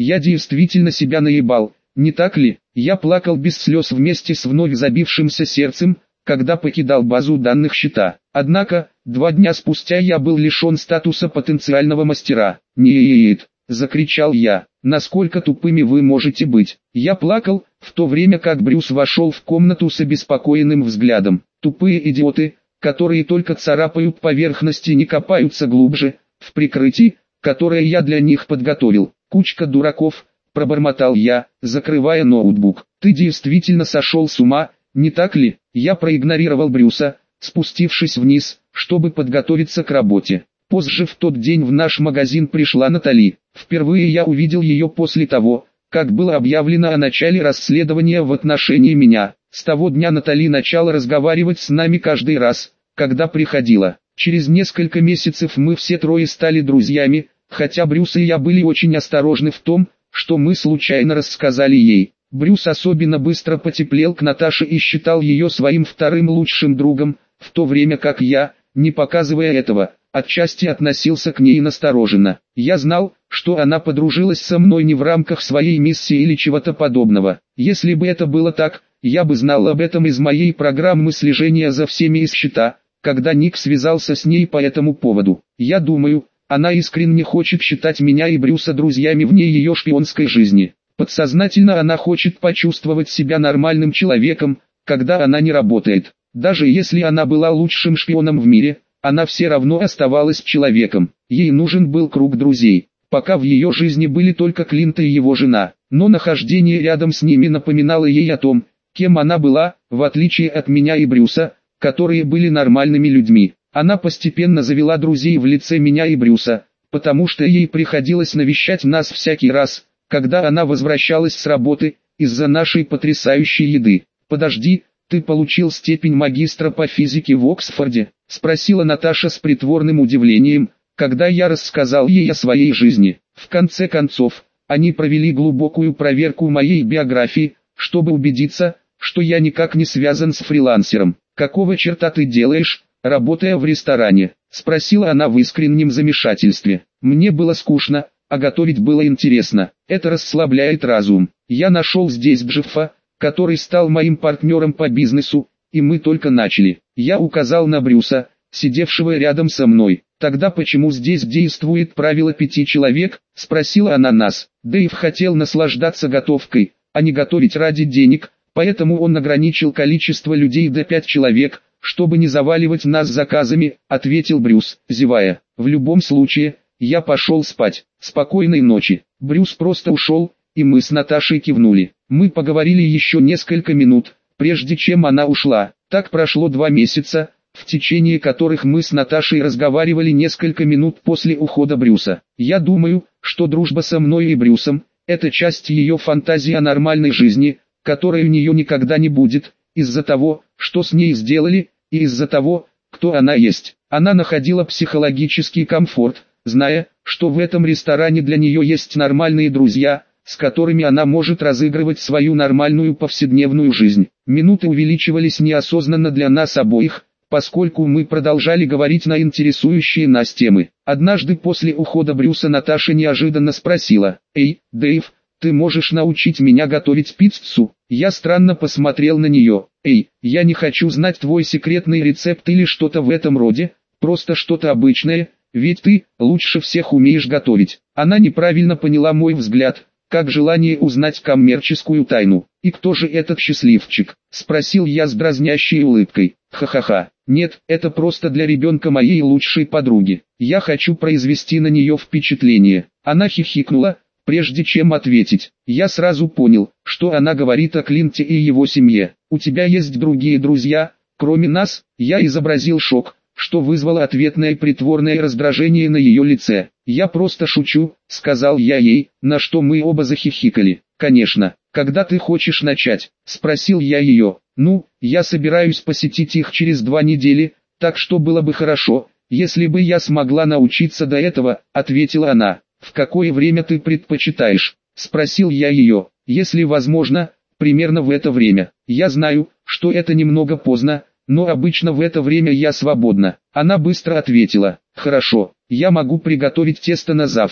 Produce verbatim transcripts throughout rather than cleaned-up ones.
Я действительно себя наебал, не так ли? Я плакал без слез вместе с вновь забившимся сердцем, когда покидал базу данных счета. Однако, два дня спустя я был лишен статуса потенциального мастера. «Нет!» – закричал я. «Насколько тупыми вы можете быть?» Я плакал, в то время как Брюс вошел в комнату с обеспокоенным взглядом. «Тупые идиоты, которые только царапают поверхность и не копаются глубже, в прикрытии, которое я для них подготовил. Кучка дураков», – пробормотал я, закрывая ноутбук. «Ты действительно сошел с ума, не так ли?» Я проигнорировал Брюса, спустившись вниз, чтобы подготовиться к работе. Позже в тот день в наш магазин пришла Натали. Впервые я увидел ее после того, как было объявлено о начале расследования в отношении меня. С того дня Натали начала разговаривать с нами каждый раз, когда приходила. Через несколько месяцев мы все трое стали друзьями, хотя Брюс и я были очень осторожны в том, что мы случайно рассказали ей. Брюс особенно быстро потеплел к Наташе и считал ее своим вторым лучшим другом, в то время как я, не показывая этого, отчасти относился к ней настороженно. Я знал, что она подружилась со мной не в рамках своей миссии или чего-то подобного. Если бы это было так, я бы знал об этом из моей программы слежения за всеми из счета, когда Ник связался с ней по этому поводу. Я думаю, она искренне хочет считать меня и Брюса друзьями вне ее шпионской жизни. Подсознательно она хочет почувствовать себя нормальным человеком, когда она не работает. Даже если она была лучшим шпионом в мире, она все равно оставалась человеком. Ей нужен был круг друзей, пока в ее жизни были только Клинт и его жена. Но нахождение рядом с ними напоминало ей о том, кем она была, в отличие от меня и Брюса, которые были нормальными людьми. Она постепенно завела друзей в лице меня и Брюса, потому что ей приходилось навещать нас всякий раз, когда она возвращалась с работы, из-за нашей потрясающей еды. «Подожди, ты получил степень магистра по физике в Оксфорде?» – спросила Наташа с притворным удивлением, когда я рассказал ей о своей жизни. В конце концов, они провели глубокую проверку моей биографии, чтобы убедиться, что я никак не связан с фрилансером. «Какого черта ты делаешь, работая в ресторане?» – спросила она в искреннем замешательстве. Мне было скучно, а готовить было интересно. Это расслабляет разум. Я нашел здесь Джеффа, который стал моим партнером по бизнесу, и мы только начали. Я указал на Брюса, сидевшего рядом со мной. «Тогда почему здесь действует правило пяти человек?» – спросила она нас. Дэйв хотел наслаждаться готовкой, а не готовить ради денег, поэтому он ограничил количество людей до пяти человек, чтобы не заваливать нас заказами, ответил Брюс, зевая. В любом случае, я пошел спать. Спокойной ночи. Брюс просто ушел, и мы с Наташей кивнули. Мы поговорили еще несколько минут, прежде чем она ушла. Так прошло два месяца, в течение которых мы с Наташей разговаривали несколько минут после ухода Брюса. Я думаю, что дружба со мной и Брюсом – это часть ее фантазии о нормальной жизни, которой у нее никогда не будет, из-за того, что с ней сделали, и из-за того, кто она есть. Она находила психологический комфорт, зная, что в этом ресторане для нее есть нормальные друзья, с которыми она может разыгрывать свою нормальную повседневную жизнь. Минуты увеличивались неосознанно для нас обоих, поскольку мы продолжали говорить на интересующие нас темы. Однажды после ухода Брюса Наташа неожиданно спросила: «Эй, Дэйв, ты можешь научить меня готовить пиццу?» Я странно посмотрел на нее. «Эй, я не хочу знать твой секретный рецепт или что-то в этом роде, просто что-то обычное, ведь ты лучше всех умеешь готовить». Она неправильно поняла мой взгляд, как желание узнать коммерческую тайну. «И кто же этот счастливчик?» – спросил я с дразнящей улыбкой. «Ха-ха-ха, нет, это просто для ребенка моей лучшей подруги. Я хочу произвести на нее впечатление». Она хихикнула, прежде чем ответить. Я сразу понял, что она говорит о Клинте и его семье. «У тебя есть другие друзья, кроме нас?» Я изобразил шок, что вызвало ответное притворное раздражение на ее лице. «Я просто шучу», — сказал я ей, на что мы оба захихикали. «Конечно, когда ты хочешь начать?» — спросил я ее. «Ну, я собираюсь посетить их через два недели, так что было бы хорошо, если бы я смогла научиться до этого», — ответила она. «В какое время ты предпочитаешь?» — спросил я ее. «Если возможно, примерно в это время. Я знаю, что это немного поздно, но обычно в это время я свободна». Она быстро ответила: «Хорошо, я могу приготовить тесто на завтра».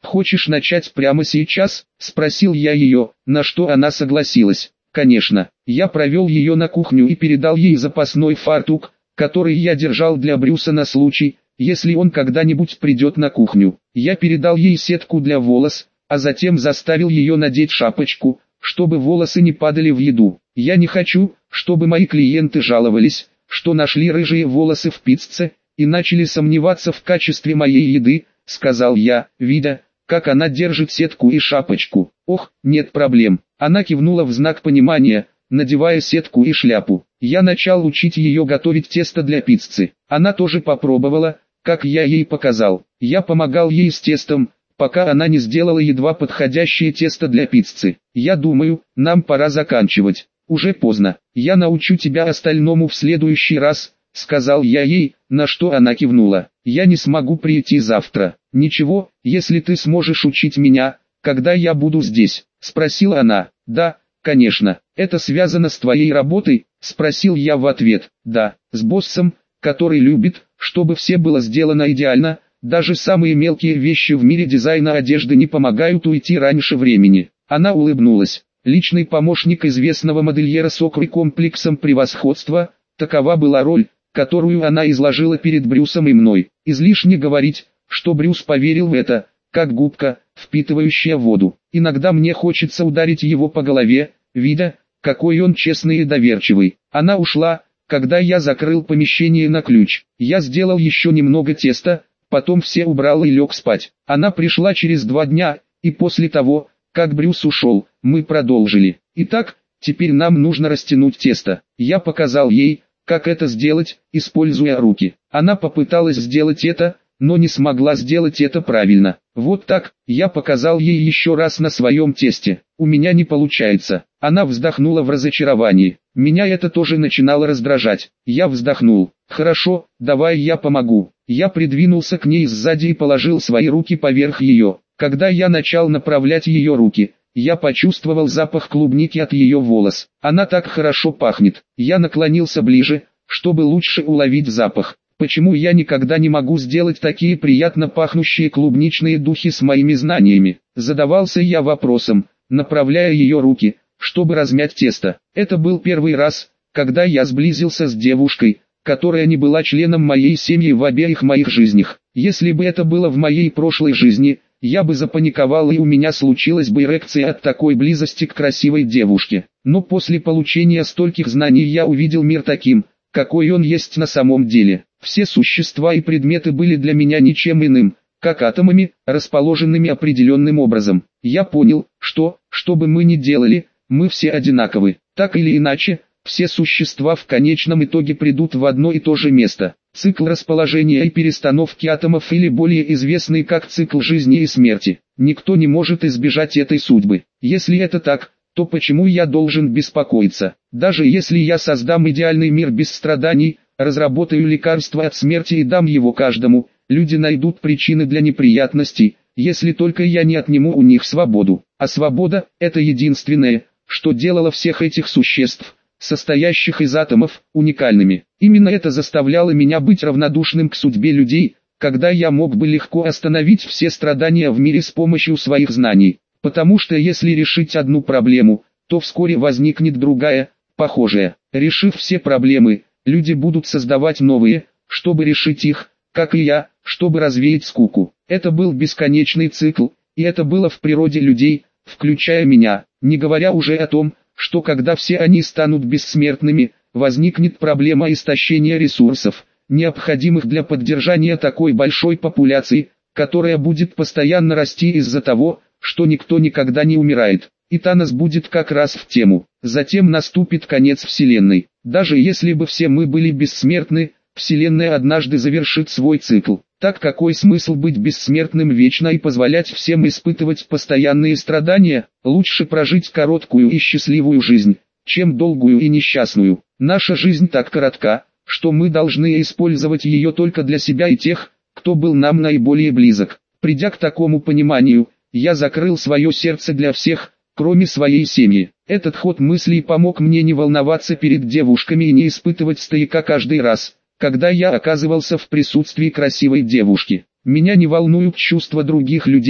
«Хочешь начать прямо сейчас?» – спросил я ее, на что она согласилась. Конечно, я провел ее на кухню и передал ей запасной фартук, который я держал для Брюса на случай, если он когда-нибудь придет на кухню. Я передал ей сетку для волос, а затем заставил ее надеть шапочку, чтобы волосы не падали в еду. Я не хочу, чтобы мои клиенты жаловались, что нашли рыжие волосы в пицце, и начали сомневаться в качестве моей еды, сказал я, видя, как она держит сетку и шапочку. Ох, нет проблем. Она кивнула в знак понимания, надевая сетку и шляпу. Я начал учить ее готовить тесто для пиццы. Она тоже попробовала, как я ей показал. Я помогал ей с тестом, пока она не сделала едва подходящее тесто для пиццы. Я думаю, нам пора заканчивать. Уже поздно. Я научу тебя остальному в следующий раз, сказал я ей, на что она кивнула. Я не смогу прийти завтра. Ничего, если ты сможешь учить меня, когда я буду здесь, спросила она. Да, конечно. Это связано с твоей работой? Спросил я в ответ. Да, с боссом, который любит, чтобы все было сделано идеально. Даже самые мелкие вещи в мире дизайна одежды не помогают уйти раньше времени. Она улыбнулась. Личный помощник известного модельера с комплексом превосходства, такова была роль, которую она изложила перед Брюсом и мной. Излишне говорить, что Брюс поверил в это, как губка, впитывающая воду. Иногда мне хочется ударить его по голове, видя, какой он честный и доверчивый. Она ушла, когда я закрыл помещение на ключ. Я сделал еще немного теста, потом все убрал и лег спать. Она пришла через два дня, и после того, как Брюс ушел, мы продолжили. Итак, теперь нам нужно растянуть тесто. Я показал ей, как это сделать, используя руки. Она попыталась сделать это, но не смогла сделать это правильно. Вот так, я показал ей еще раз на своем тесте. У меня не получается. Она вздохнула в разочаровании. Меня это тоже начинало раздражать. Я вздохнул. Хорошо, давай я помогу. Я придвинулся к ней сзади и положил свои руки поверх ее. Когда я начал направлять ее руки, я почувствовал запах клубники от ее волос. Она так хорошо пахнет. Я наклонился ближе, чтобы лучше уловить запах. Почему я никогда не могу сделать такие приятно пахнущие клубничные духи с моими знаниями? Задавался я вопросом, направляя ее руки, чтобы размять тесто. Это был первый раз, когда я сблизился с девушкой, которая не была членом моей семьи в обеих моих жизнях. Если бы это было в моей прошлой жизни, я бы запаниковал и у меня случилась бы эрекция от такой близости к красивой девушке. Но после получения стольких знаний я увидел мир таким, какой он есть на самом деле. Все существа и предметы были для меня ничем иным, как атомами, расположенными определенным образом. Я понял, что, что бы мы ни делали, мы все одинаковы. Так или иначе, все существа в конечном итоге придут в одно и то же место. Цикл расположения и перестановки атомов, или более известный как цикл жизни и смерти. Никто не может избежать этой судьбы. Если это так, то почему я должен беспокоиться? Даже если я создам идеальный мир без страданий, разработаю лекарство от смерти и дам его каждому, люди найдут причины для неприятностей, если только я не отниму у них свободу. А свобода – это единственное, что делало всех этих существ, состоящих из атомов, уникальными. Именно это заставляло меня быть равнодушным к судьбе людей, когда я мог бы легко остановить все страдания в мире с помощью своих знаний. Потому что если решить одну проблему, то вскоре возникнет другая, похожая. Решив все проблемы, люди будут создавать новые, чтобы решить их, как и я, чтобы развеять скуку. Это был бесконечный цикл, и это было в природе людей, включая меня, не говоря уже о том, что когда все они станут бессмертными, возникнет проблема истощения ресурсов, необходимых для поддержания такой большой популяции, которая будет постоянно расти из-за того, что никто никогда не умирает. И Танос будет как раз в тему. Затем наступит конец Вселенной. Даже если бы все мы были бессмертны, Вселенная однажды завершит свой цикл. Так какой смысл быть бессмертным вечно и позволять всем испытывать постоянные страдания? Лучше прожить короткую и счастливую жизнь, чем долгую и несчастную. Наша жизнь так коротка, что мы должны использовать ее только для себя и тех, кто был нам наиболее близок. Придя к такому пониманию, я закрыл свое сердце для всех, кроме своей семьи. Этот ход мыслей помог мне не волноваться перед девушками и не испытывать стояка каждый раз, когда я оказывался в присутствии красивой девушки. Меня не волнуют чувства других людей,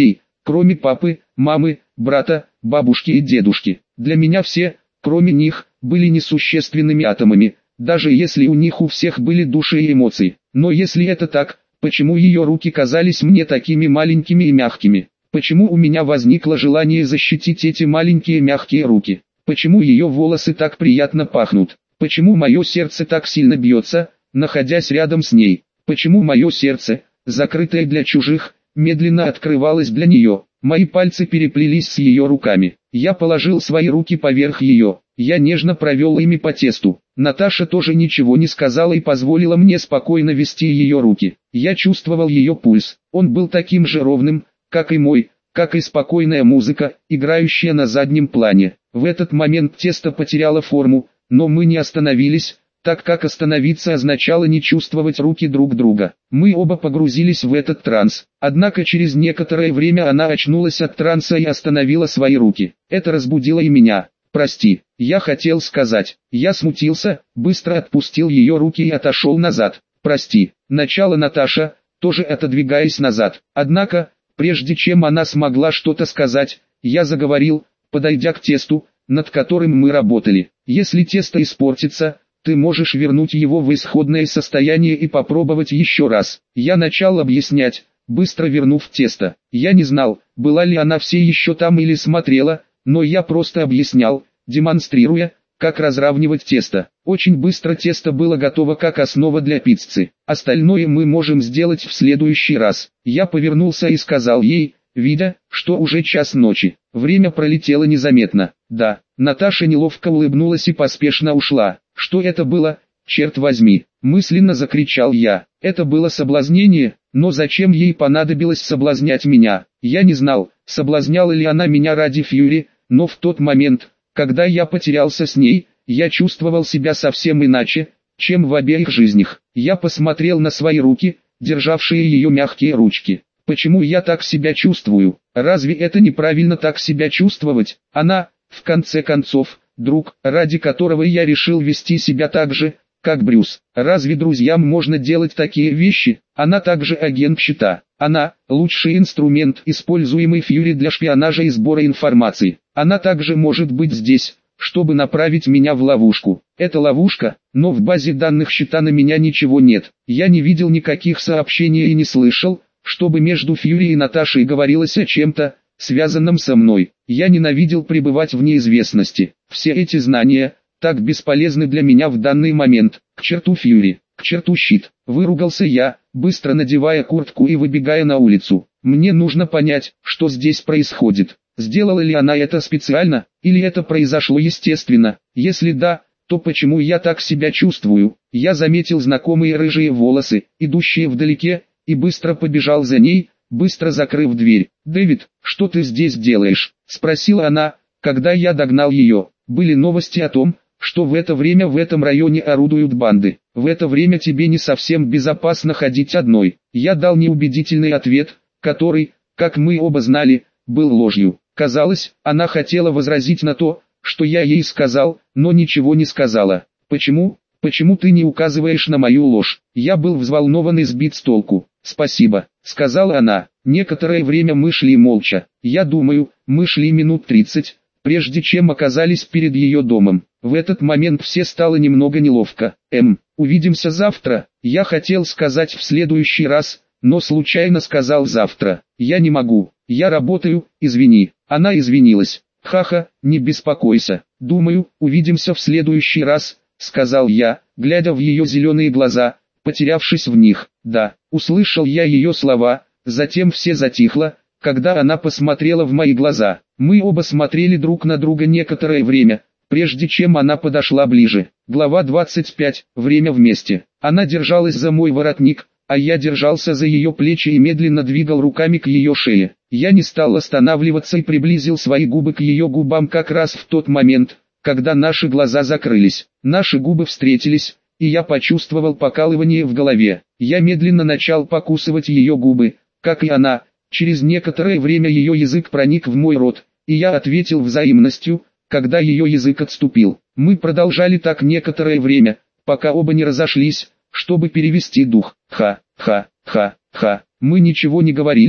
кроме папы, мамы, брата, бабушки и дедушки. Для меня все, кроме них, были несущественными атомами, даже если у них у всех были души и эмоции. Но если это так, почему ее руки казались мне такими маленькими и мягкими? Почему у меня возникло желание защитить эти маленькие мягкие руки? Почему ее волосы так приятно пахнут? Почему мое сердце так сильно бьется, находясь рядом с ней? Почему мое сердце, закрытое для чужих, медленно открывалось для нее? Мои пальцы переплелись с ее руками. Я положил свои руки поверх ее. Я нежно провел ими по тесту. Наташа тоже ничего не сказала и позволила мне спокойно вести ее руки. Я чувствовал ее пульс. Он был таким же ровным, как и мой, как и спокойная музыка, играющая на заднем плане. В этот момент тесто потеряло форму, но мы не остановились, так как остановиться означало не чувствовать руки друг друга. Мы оба погрузились в этот транс. Однако через некоторое время она очнулась от транса и остановила свои руки. Это разбудило и меня. «Прости, я хотел сказать». Я смутился, быстро отпустил ее руки и отошел назад. «Прости», начала Наташа, тоже отодвигаясь назад. Однако, прежде чем она смогла что-то сказать, я заговорил, подойдя к тесту, над которым мы работали. «Если тесто испортится, ты можешь вернуть его в исходное состояние и попробовать еще раз». Я начал объяснять, быстро вернув тесто. Я не знал, была ли она все еще там или смотрела, но я просто объяснял, демонстрируя, как разравнивать тесто. Очень быстро тесто было готово как основа для пиццы. Остальное мы можем сделать в следующий раз. Я повернулся и сказал ей, видя, что уже час ночи. Время пролетело незаметно. Да, Наташа неловко улыбнулась и поспешно ушла. Что это было, черт возьми, мысленно закричал я. Это было соблазнение, но зачем ей понадобилось соблазнять меня? Я не знал, соблазняла ли она меня ради Фьюри, но в тот момент, когда я потерялся с ней, я чувствовал себя совсем иначе, чем в обеих жизнях. Я посмотрел на свои руки, державшие ее мягкие ручки. Почему я так себя чувствую? Разве это неправильно так себя чувствовать? Она, в конце концов, друг, ради которого я решил вести себя так же, как Брюс. Разве друзьям можно делать такие вещи? Она также агент щита. Она – лучший инструмент, используемый Фьюри для шпионажа и сбора информации. Она также может быть здесь, чтобы направить меня в ловушку. Это ловушка, но в базе данных щита на меня ничего нет. Я не видел никаких сообщений и не слышал, чтобы между Фьюри и Наташей говорилось о чем-то, связанном со мной. Я ненавидел пребывать в неизвестности. Все эти знания так бесполезны для меня в данный момент. К черту Фьюри, к черту щит. Выругался я, быстро надевая куртку и выбегая на улицу. Мне нужно понять, что здесь происходит. Сделала ли она это специально, или это произошло естественно? Если да, то почему я так себя чувствую? Я заметил знакомые рыжие волосы, идущие вдалеке, и быстро побежал за ней, быстро закрыв дверь. «Дэвид, что ты здесь делаешь?» – спросила она, когда я догнал ее. Были новости о том, что в это время в этом районе орудуют банды. В это время тебе не совсем безопасно ходить одной. Я дал неубедительный ответ, который, как мы оба знали, был ложью. Казалось, она хотела возразить на то, что я ей сказал, но ничего не сказала. «Почему? Почему ты не указываешь на мою ложь?» Я был взволнован и сбит с толку. «Спасибо», — сказала она. Некоторое время мы шли молча. Я думаю, мы шли минут тридцать, прежде чем оказались перед ее домом. В этот момент все стало немного неловко. «Эм, увидимся завтра», я хотел сказать в следующий раз, но случайно сказал завтра. «Я не могу, я работаю, извини». Она извинилась. «Ха-ха, не беспокойся. Думаю, увидимся в следующий раз», сказал я, глядя в ее зеленые глаза, потерявшись в них. «Да», услышал я ее слова, затем все затихло, когда она посмотрела в мои глаза. Мы оба смотрели друг на друга некоторое время, прежде чем она подошла ближе. Глава двадцать пять. Время вместе. Она держалась за мой воротник, а я держался за ее плечи и медленно двигал руками к ее шее. Я не стал останавливаться и приблизил свои губы к ее губам как раз в тот момент, когда наши глаза закрылись. Наши губы встретились, и я почувствовал покалывание в голове. Я медленно начал покусывать ее губы, как и она. Через некоторое время ее язык проник в мой рот, и я ответил взаимностью, когда ее язык отступил. Мы продолжали так некоторое время, пока оба не разошлись, чтобы перевести дух. Ха, ха, ха, ха. Мы ничего не говорили,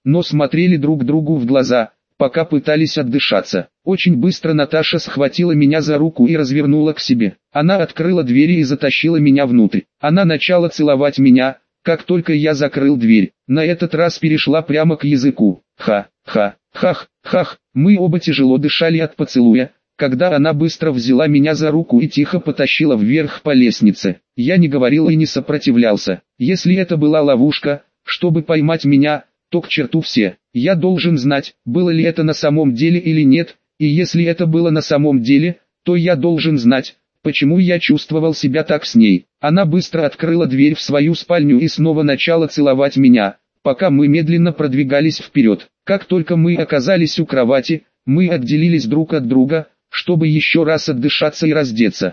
но смотрели друг другу в глаза, пока пытались отдышаться. Очень быстро Наташа схватила меня за руку и развернула к себе. Она открыла двери и затащила меня внутрь. Она начала целовать меня, как только я закрыл дверь. На этот раз перешла прямо к языку. Ха-ха, хах-хах. Мы оба тяжело дышали от поцелуя, когда она быстро взяла меня за руку и тихо потащила вверх по лестнице. Я не говорил и не сопротивлялся. Если это была ловушка, чтобы поймать меня, то к черту все. Я должен знать, было ли это на самом деле или нет, и если это было на самом деле, то я должен знать, почему я чувствовал себя так с ней. Она быстро открыла дверь в свою спальню и снова начала целовать меня, пока мы медленно продвигались вперед. Как только мы оказались у кровати, мы отделились друг от друга, чтобы еще раз отдышаться и раздеться.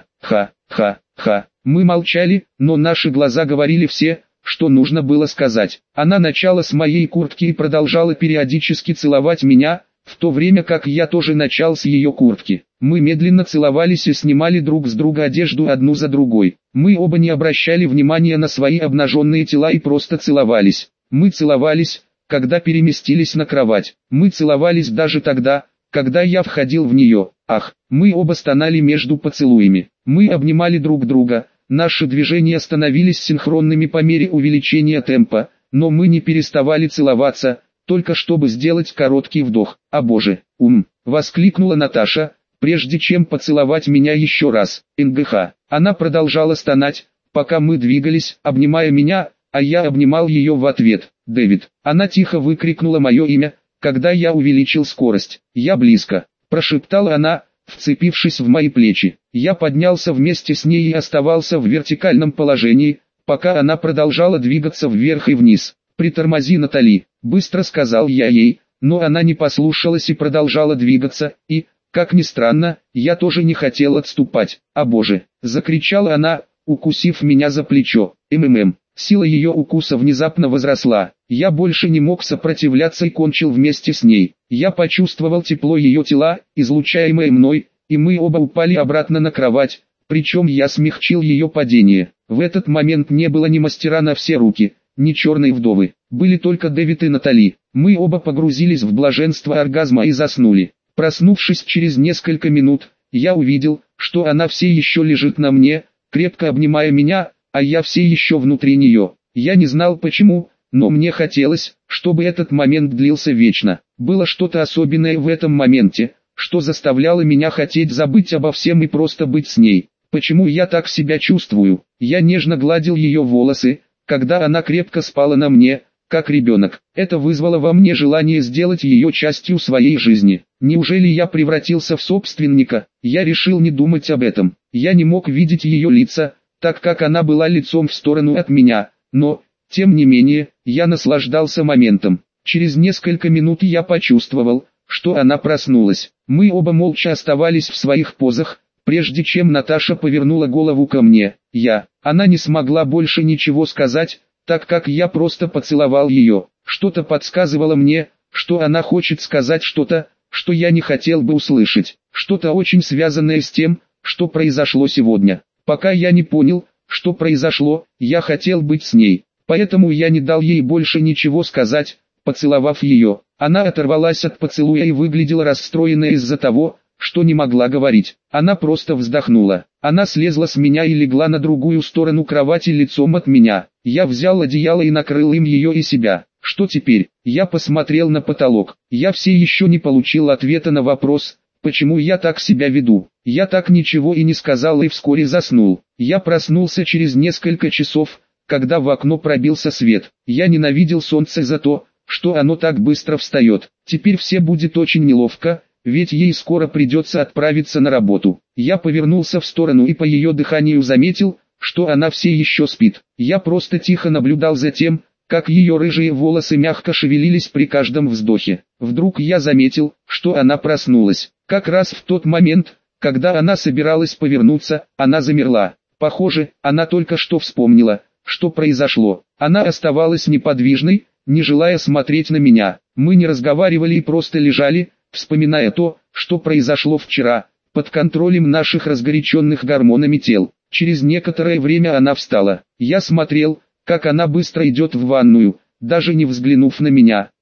Ха-ха-ха-ха. Мы молчали, но наши глаза говорили все, что нужно было сказать. Она начала с моей куртки и продолжала периодически целовать меня, в то время как я тоже начал с ее куртки. Мы медленно целовались и снимали друг с друга одежду одну за другой. Мы оба не обращали внимания на свои обнаженные тела и просто целовались. Мы целовались, когда переместились на кровать. Мы целовались даже тогда, когда я входил в нее. Ах, мы оба стонали между поцелуями. Мы обнимали друг друга. Наши движения становились синхронными по мере увеличения темпа, но мы не переставали целоваться, только чтобы сделать короткий вдох. «А боже, ум!» — воскликнула Наташа, прежде чем поцеловать меня еще раз. НГХ. Она продолжала стонать, пока мы двигались, обнимая меня, а я обнимал ее в ответ. «Дэвид!» Она тихо выкрикнула мое имя, когда я увеличил скорость. «Я близко!» — прошептала она, вцепившись в мои плечи. Я поднялся вместе с ней и оставался в вертикальном положении, пока она продолжала двигаться вверх и вниз. «Притормози, Натали», — быстро сказал я ей, но она не послушалась и продолжала двигаться, и, как ни странно, я тоже не хотел отступать. «А боже!» — закричала она, укусив меня за плечо. МММ. Сила ее укуса внезапно возросла. Я больше не мог сопротивляться и кончил вместе с ней. Я почувствовал тепло ее тела, излучаемое мной, и мы оба упали обратно на кровать, причем я смягчил ее падение. В этот момент не было ни мастера на все руки, ни черной вдовы. Были только Дэвид и Натали. Мы оба погрузились в блаженство оргазма и заснули. Проснувшись через несколько минут, я увидел, что она все еще лежит на мне, крепко обнимая меня, а я все еще внутри нее. Я не знал почему, но мне хотелось, чтобы этот момент длился вечно. Было что-то особенное в этом моменте, что заставляло меня хотеть забыть обо всем и просто быть с ней. Почему я так себя чувствую? Я нежно гладил ее волосы, когда она крепко спала на мне, как ребенок. Это вызвало во мне желание сделать ее частью своей жизни. Неужели я превратился в собственника? Я решил не думать об этом. Я не мог видеть ее лица, так как она была лицом в сторону от меня, но, тем не менее, я наслаждался моментом. Через несколько минут я почувствовал, что она проснулась. Мы оба молча оставались в своих позах, прежде чем Наташа повернула голову ко мне. Я, она не смогла больше ничего сказать, так как я просто поцеловал ее. Что-то подсказывало мне, что она хочет сказать что-то, что я не хотел бы услышать. Что-то очень связанное с тем, что произошло сегодня. Пока я не понял, что произошло, я хотел быть с ней, поэтому я не дал ей больше ничего сказать, поцеловав ее. Она оторвалась от поцелуя и выглядела расстроенной из-за того, что не могла говорить. Она просто вздохнула. Она слезла с меня и легла на другую сторону кровати лицом от меня. Я взял одеяло и накрыл им ее и себя. Что теперь? Я посмотрел на потолок. Я все еще не получил ответа на вопрос, почему я так себя веду. Я так ничего и не сказал и вскоре заснул. Я проснулся через несколько часов, когда в окно пробился свет. Я ненавидел солнце за то, что оно так быстро встает. Теперь все будет очень неловко, ведь ей скоро придется отправиться на работу. Я повернулся в сторону и по ее дыханию заметил, что она все еще спит. Я просто тихо наблюдал за тем, как ее рыжие волосы мягко шевелились при каждом вздохе. Вдруг я заметил, что она проснулась. Как раз в тот момент, когда она собиралась повернуться, она замерла. Похоже, она только что вспомнила, что произошло. Она оставалась неподвижной, не желая смотреть на меня. Мы не разговаривали и просто лежали, вспоминая то, что произошло вчера, под контролем наших разгоряченных гормонами тел. Через некоторое время она встала. Я смотрел, как она быстро идет в ванную, даже не взглянув на меня.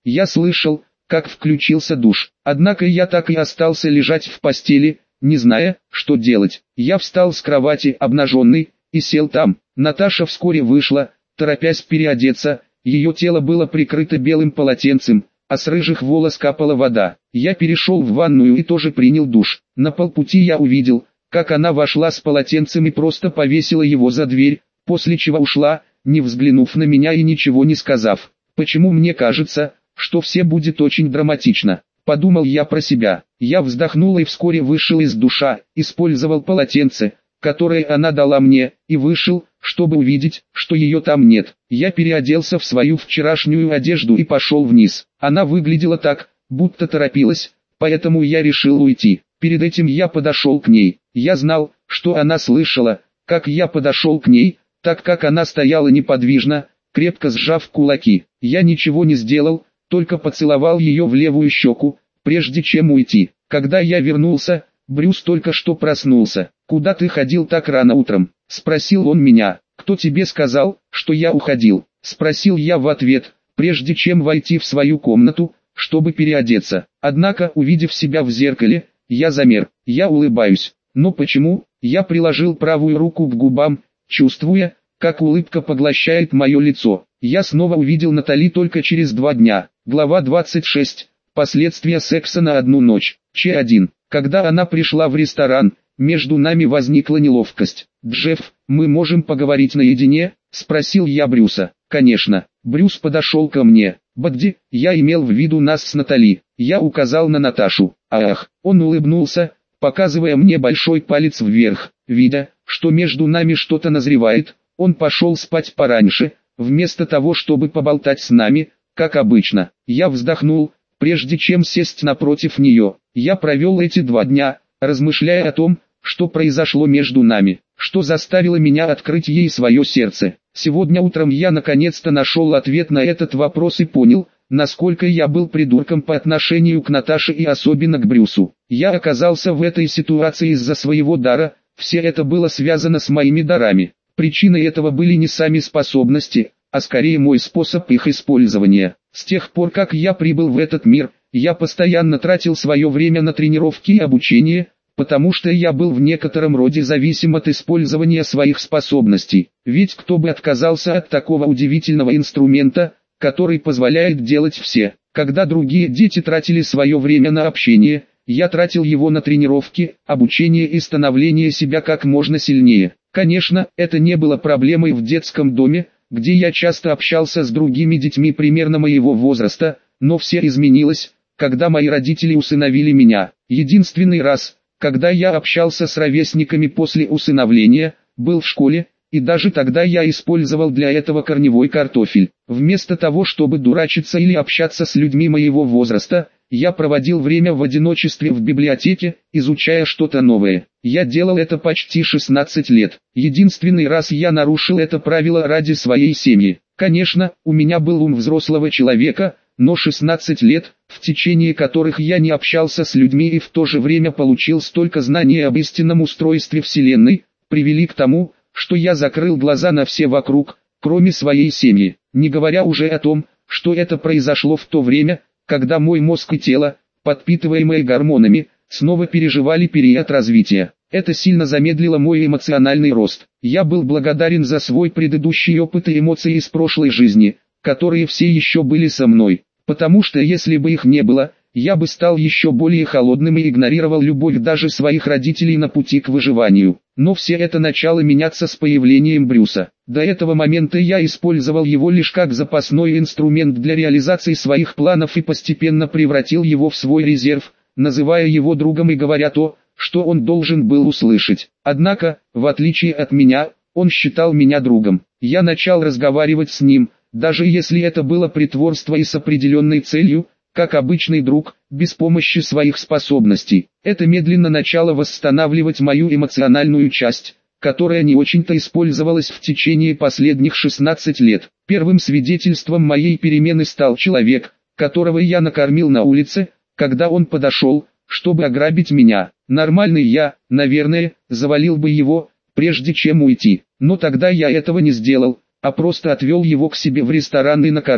Я слышал, как включился душ, однако я так и остался лежать в постели, не зная, что делать. Я встал с кровати обнаженный и сел там. Наташа вскоре вышла, торопясь переодеться, ее тело было прикрыто белым полотенцем, а с рыжих волос капала вода. Я перешел в ванную и тоже принял душ. На полпути я увидел, как она вошла с полотенцем и просто повесила его за дверь, после чего ушла, не взглянув на меня и ничего не сказав. Почему мне кажется, что все будет очень драматично? Подумал я про себя. Я вздохнул и вскоре вышел из душа, использовал полотенце, которое она дала мне, и вышел, чтобы увидеть, что ее там нет. Я переоделся в свою вчерашнюю одежду и пошел вниз. Она выглядела так, будто торопилась, поэтому я решил уйти. Перед этим я подошел к ней. Я знал, что она слышала, как я подошел к ней, так как она стояла неподвижно, крепко сжав кулаки. Я ничего не сделал, только поцеловал ее в левую щеку, прежде чем уйти. Когда я вернулся, Брюс только что проснулся. «Куда ты ходил так рано утром?» – спросил он меня. «Кто тебе сказал, что я уходил?» – спросил я в ответ, прежде чем войти в свою комнату, чтобы переодеться. Однако, увидев себя в зеркале, я замер. Я улыбаюсь. Но почему? Я приложил правую руку к губам, чувствуя, как улыбка поглощает мое лицо. Я снова увидел Натали только через два дня. Глава двадцать шесть. Последствия секса на одну ночь. Ч один. Когда она пришла в ресторан, между нами возникла неловкость. «Джефф, мы можем поговорить наедине?» – спросил я Брюса. «Конечно». Брюс подошел ко мне. «Бадди, я имел в виду нас с Натали». Я указал на Наташу. «Ах». Он улыбнулся, показывая мне большой палец вверх. Видя, что между нами что-то назревает, он пошел спать пораньше, вместо того, чтобы поболтать с нами, как обычно. Я вздохнул, прежде чем сесть напротив нее. Я провел эти два дня, размышляя о том, что произошло между нами, что заставило меня открыть ей свое сердце. Сегодня утром я наконец-то нашел ответ на этот вопрос и понял, насколько я был придурком по отношению к Наташе и особенно к Брюсу. Я оказался в этой ситуации из-за своего дара, все это было связано с моими дарами. Причиной этого были не сами способности, а скорее мой способ их использования. С тех пор, как я прибыл в этот мир, я постоянно тратил свое время на тренировки и обучение, потому что я был в некотором роде зависим от использования своих способностей. Ведь кто бы отказался от такого удивительного инструмента, который позволяет делать все. Когда другие дети тратили свое время на общение, я тратил его на тренировки, обучение и становление себя как можно сильнее. Конечно, это не было проблемой в детском доме, где я часто общался с другими детьми примерно моего возраста, но все изменилось, когда мои родители усыновили меня. Единственный раз, когда я общался с ровесниками после усыновления, был в школе, и даже тогда я использовал для этого корневой картофель. Вместо того, чтобы дурачиться или общаться с людьми моего возраста, я проводил время в одиночестве в библиотеке, изучая что-то новое. Я делал это почти шестнадцать лет. Единственный раз я нарушил это правило ради своей семьи. Конечно, у меня был ум взрослого человека, но шестнадцать лет, в течение которых я не общался с людьми и в то же время получил столько знаний об истинном устройстве Вселенной, привели к тому, что я закрыл глаза на все вокруг, кроме своей семьи, не говоря уже о том, что это произошло в то время, когда мой мозг и тело, подпитываемые гормонами, снова переживали период развития. Это сильно замедлило мой эмоциональный рост. Я был благодарен за свой предыдущий опыт и эмоции из прошлой жизни, которые все еще были со мной, потому что если бы их не было, я бы стал еще более холодным и игнорировал любовь даже своих родителей на пути к выживанию. Но все это начало меняться с появлением Брюса. До этого момента я использовал его лишь как запасной инструмент для реализации своих планов и постепенно превратил его в свой резерв, называя его другом и говоря то, что он должен был услышать. Однако, в отличие от меня, он считал меня другом. Я начал разговаривать с ним, даже если это было притворство и с определенной целью, как обычный друг, без помощи своих способностей. Это медленно начало восстанавливать мою эмоциональную часть, которая не очень-то использовалась в течение последних шестнадцати лет. Первым свидетельством моей перемены стал человек, которого я накормил на улице, когда он подошел, чтобы ограбить меня. Нормальный я, наверное, завалил бы его, прежде чем уйти. Но тогда я этого не сделал, а просто отвел его к себе в ресторан и накормил.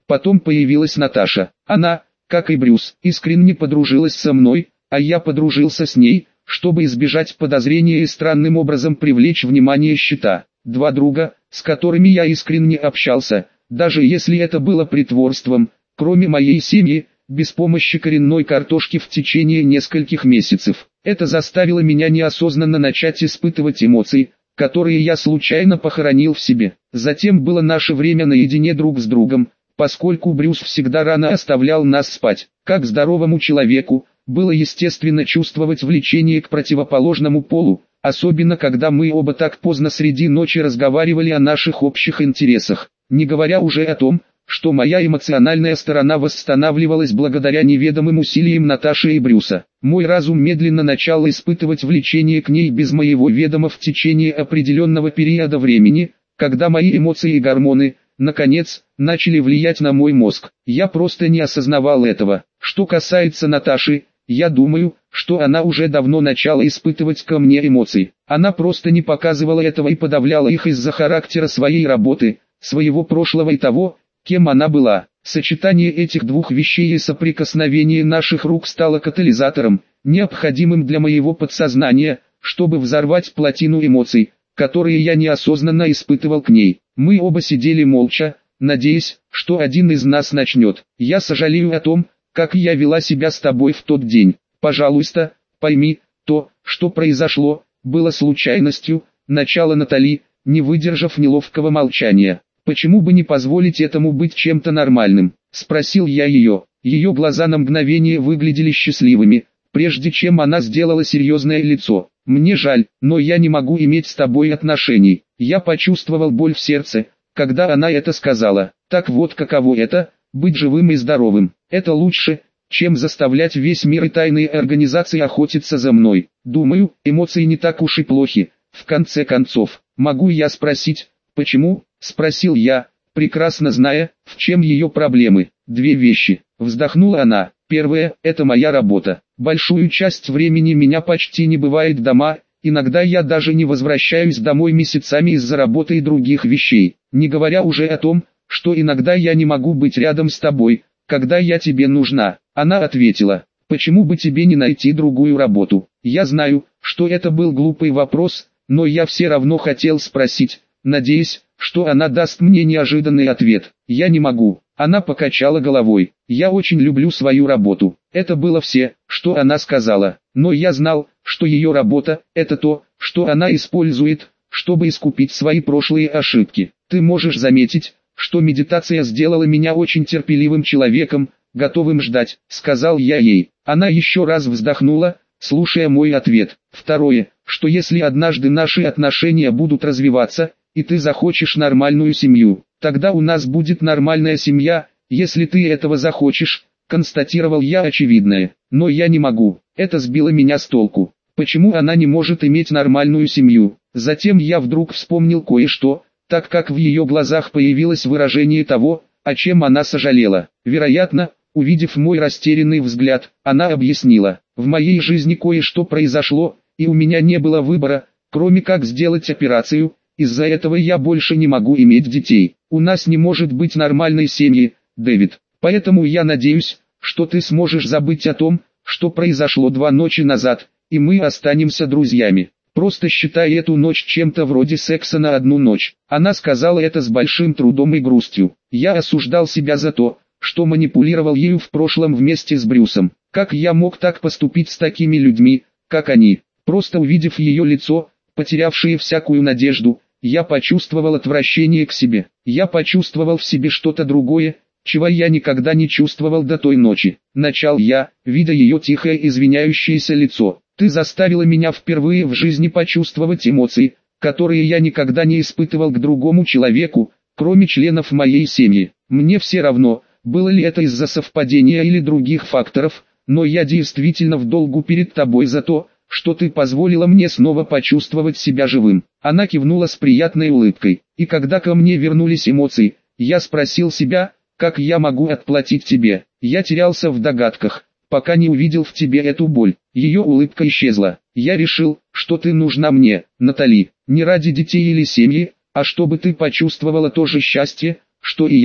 Потом появилась Наташа. Она, как и Брюс, искренне подружилась со мной, а я подружился с ней, чтобы избежать подозрения и странным образом привлечь внимание Щита. Два друга, с которыми я искренне общался, даже если это было притворством, кроме моей семьи, без помощи коренной картошки в течение нескольких месяцев. Это заставило меня неосознанно начать испытывать эмоции, которые я случайно похоронил в себе. Затем было наше время наедине друг с другом, поскольку Брюс всегда рано оставлял нас спать. Как здоровому человеку, было естественно чувствовать влечение к противоположному полу, особенно когда мы оба так поздно среди ночи разговаривали о наших общих интересах, не говоря уже о том, что моя эмоциональная сторона восстанавливалась благодаря неведомым усилиям Наташи и Брюса. Мой разум медленно начал испытывать влечение к ней без моего ведома в течение определенного периода времени, когда мои эмоции и гормоны, наконец, начали влиять на мой мозг. Я просто не осознавал этого. Что касается Наташи, я думаю, что она уже давно начала испытывать ко мне эмоции. Она просто не показывала этого и подавляла их из-за характера своей работы, своего прошлого и того, кем она была. Сочетание этих двух вещей и соприкосновение наших рук стало катализатором, необходимым для моего подсознания, чтобы взорвать плотину эмоций, которые я неосознанно испытывал к ней. Мы оба сидели молча, надеясь, что один из нас начнет. Я сожалею о том, как я вела себя с тобой в тот день. Пожалуйста, пойми, то, что произошло, было случайностью. Начало Натали, не выдержав неловкого молчания. «Почему бы не позволить этому быть чем-то нормальным?» – спросил я ее. Ее глаза на мгновение выглядели счастливыми, прежде чем она сделала серьезное лицо. «Мне жаль, но я не могу иметь с тобой отношений». Я почувствовал боль в сердце, когда она это сказала. Так вот каково это – быть живым и здоровым. Это лучше, чем заставлять весь мир и тайные организации охотиться за мной. Думаю, эмоции не так уж и плохи. В конце концов, могу я спросить, почему? Спросил я, прекрасно зная, в чем ее проблемы. Две вещи. Вздохнула она. Первое, это моя работа. Большую часть времени меня почти не бывает дома, иногда я даже не возвращаюсь домой месяцами из-за работы и других вещей. Не говоря уже о том, что иногда я не могу быть рядом с тобой, когда я тебе нужна. Она ответила, почему бы тебе не найти другую работу? Я знаю, что это был глупый вопрос, но я все равно хотел спросить, надеясь, что она даст мне неожиданный ответ. Я не могу. Она покачала головой. Я очень люблю свою работу. Это было все, что она сказала. Но я знал, что ее работа – это то, что она использует, чтобы искупить свои прошлые ошибки. Ты можешь заметить, что медитация сделала меня очень терпеливым человеком, готовым ждать, сказал я ей. Она еще раз вздохнула, слушая мой ответ. Второе, что если однажды наши отношения будут развиваться, и ты захочешь нормальную семью, тогда у нас будет нормальная семья, если ты этого захочешь, констатировал я очевидное. Но я не могу, это сбило меня с толку. Почему она не может иметь нормальную семью? Затем я вдруг вспомнил кое-что, так как в ее глазах появилось выражение того, о чем она сожалела. Вероятно, увидев мой растерянный взгляд, она объяснила, в моей жизни кое-что произошло, и у меня не было выбора, кроме как сделать операцию. Из-за этого я больше не могу иметь детей. У нас не может быть нормальной семьи, Дэвид. Поэтому я надеюсь, что ты сможешь забыть о том, что произошло два ночи назад, и мы останемся друзьями. Просто считай эту ночь чем-то вроде секса на одну ночь. Она сказала это с большим трудом и грустью. Я осуждал себя за то, что манипулировал ею в прошлом вместе с Брюсом. Как я мог так поступить с такими людьми, как они? Просто увидев ее лицо, потерявшее всякую надежду, я почувствовал отвращение к себе. Я почувствовал в себе что-то другое, чего я никогда не чувствовал до той ночи. Начал я, видя ее тихое извиняющееся лицо. Ты заставила меня впервые в жизни почувствовать эмоции, которые я никогда не испытывал к другому человеку, кроме членов моей семьи. Мне все равно, было ли это из-за совпадения или других факторов, но я действительно в долгу перед тобой за то, что ты позволила мне снова почувствовать себя живым. Она кивнула с приятной улыбкой. И когда ко мне вернулись эмоции, я спросил себя, как я могу отплатить тебе. Я терялся в догадках, пока не увидел в тебе эту боль. Ее улыбка исчезла. Я решил, что ты нужна мне, Натали, не ради детей или семьи, а чтобы ты почувствовала то же счастье, что и я,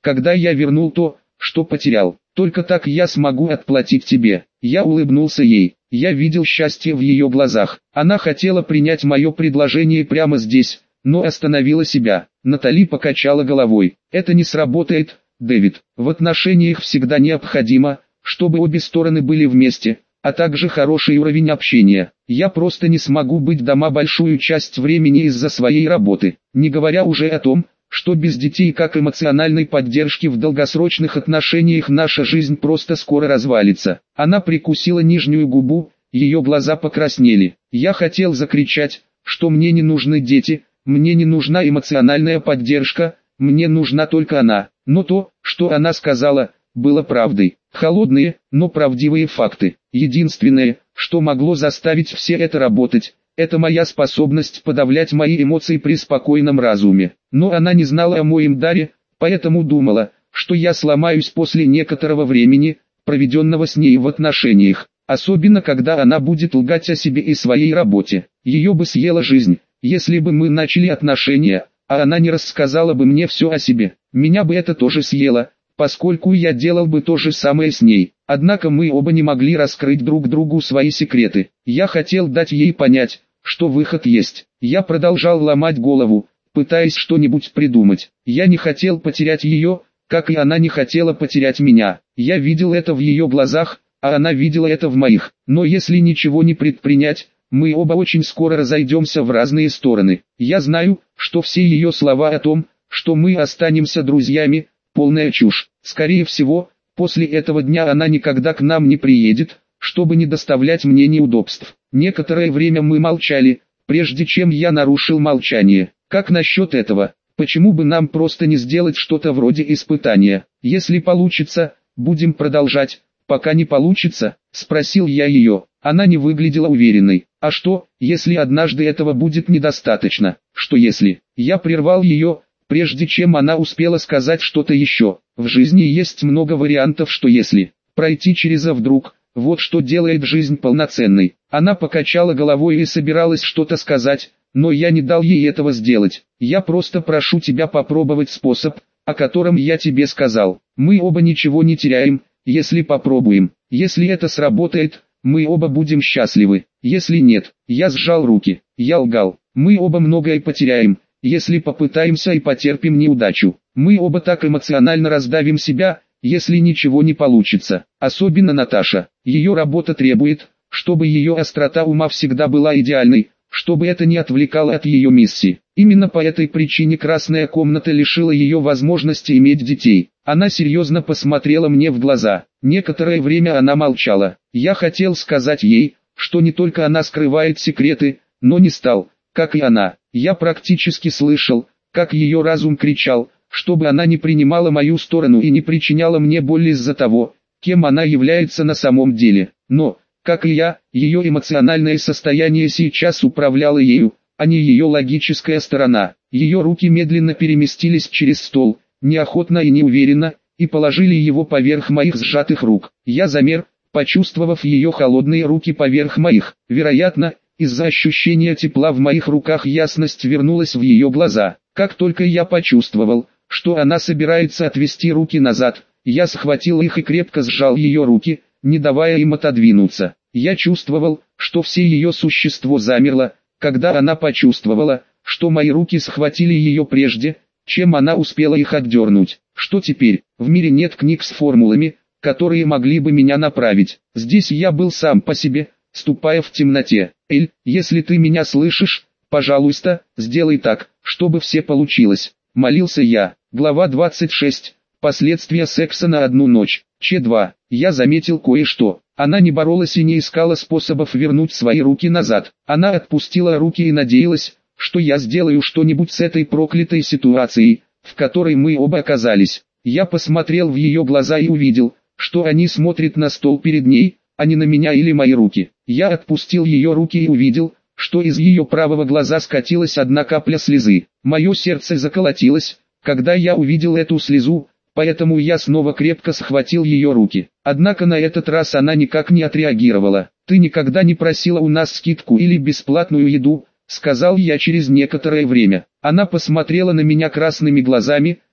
когда я вернул то, что потерял. Только так я смогу отплатить тебе. Я улыбнулся ей. Я видел счастье в ее глазах. Она хотела принять мое предложение прямо здесь, но остановила себя. Натали покачала головой. Это не сработает, Дэвид. В отношениях всегда необходимо, чтобы обе стороны были вместе, а также хороший уровень общения. Я просто не смогу быть дома большую часть времени из-за своей работы, не говоря уже о том, что без детей как эмоциональной поддержки в долгосрочных отношениях наша жизнь просто скоро развалится. Она прикусила нижнюю губу, ее глаза покраснели. Я хотел закричать, что мне не нужны дети, мне не нужна эмоциональная поддержка, мне нужна только она. Но то, что она сказала, было правдой. Холодные, но правдивые факты. Единственное, что могло заставить все это работать, это моя способность подавлять мои эмоции при спокойном разуме. Но она не знала о моем даре, поэтому думала, что я сломаюсь после некоторого времени, проведенного с ней в отношениях. Особенно когда она будет лгать о себе и своей работе. Ее бы съела жизнь, если бы мы начали отношения, а она не рассказала бы мне все о себе. Меня бы это тоже съело, поскольку я делал бы то же самое с ней. Однако мы оба не могли раскрыть друг другу свои секреты. Я хотел дать ей понять, что выход есть. Я продолжал ломать голову, пытаясь что-нибудь придумать. Я не хотел потерять ее, как и она не хотела потерять меня. Я видел это в ее глазах, а она видела это в моих. Но если ничего не предпринять, мы оба очень скоро разойдемся в разные стороны. Я знаю, что все ее слова о том, что мы останемся друзьями, полная чушь. Скорее всего, после этого дня она никогда к нам не приедет, чтобы не доставлять мне неудобств. Некоторое время мы молчали, прежде чем я нарушил молчание. Как насчет этого? Почему бы нам просто не сделать что-то вроде испытания? Если получится, будем продолжать. Пока не получится, спросил я ее. Она не выглядела уверенной. А что, если однажды этого будет недостаточно? Что если? Я прервал ее, прежде чем она успела сказать что-то еще. В жизни есть много вариантов, что если. Пройти через «а вдруг», вот что делает жизнь полноценной. Она покачала головой и собиралась что-то сказать, но я не дал ей этого сделать. Я просто прошу тебя попробовать способ, о котором я тебе сказал. Мы оба ничего не теряем, если попробуем. Если это сработает, мы оба будем счастливы. Если нет, я сжал руки. Я лгал. Мы оба многое потеряем, если попытаемся и потерпим неудачу. Мы оба так эмоционально раздавим себя, если ничего не получится. Особенно Наташа. Ее работа требует, чтобы ее острота ума всегда была идеальной, чтобы это не отвлекало от ее миссии. Именно по этой причине красная комната лишила ее возможности иметь детей. Она серьезно посмотрела мне в глаза. Некоторое время она молчала. Я хотел сказать ей, что не только она скрывает секреты, но не стал, как и она. Я практически слышал, как ее разум кричал, чтобы она не принимала мою сторону и не причиняла мне боль из-за того, кем она является на самом деле. Но, как и я, ее эмоциональное состояние сейчас управляло ею, а не ее логическая сторона. Ее руки медленно переместились через стол, неохотно и неуверенно, и положили его поверх моих сжатых рук. Я замер, почувствовав ее холодные руки поверх моих. Вероятно, из-за ощущения тепла в моих руках ясность вернулась в ее глаза. Как только я почувствовал, что она собирается отвести руки назад, я схватил их и крепко сжал ее руки, не давая им отодвинуться. Я чувствовал, что все ее существо замерло, когда она почувствовала, что мои руки схватили ее прежде, чем она успела их отдернуть. Что теперь? В мире нет книг с формулами, которые могли бы меня направить. Здесь я был сам по себе, ступая в темноте. Эль, если ты меня слышишь, пожалуйста, сделай так, чтобы все получилось. Молился я. Глава двадцать шесть. Последствия секса на одну ночь. Ч два. Я заметил кое-что. Она не боролась и не искала способов вернуть свои руки назад. Она отпустила руки и надеялась, что я сделаю что-нибудь с этой проклятой ситуацией, в которой мы оба оказались. Я посмотрел в ее глаза и увидел, что они смотрят на стол перед ней, а не на меня или мои руки. Я отпустил ее руки и увидел, что из ее правого глаза скатилась одна капля слезы. Мое сердце заколотилось, когда я увидел эту слезу, поэтому я снова крепко схватил ее руки. Однако на этот раз она никак не отреагировала. «Ты никогда не просила у нас скидку или бесплатную еду», — сказал я через некоторое время. Она посмотрела на меня красными глазами,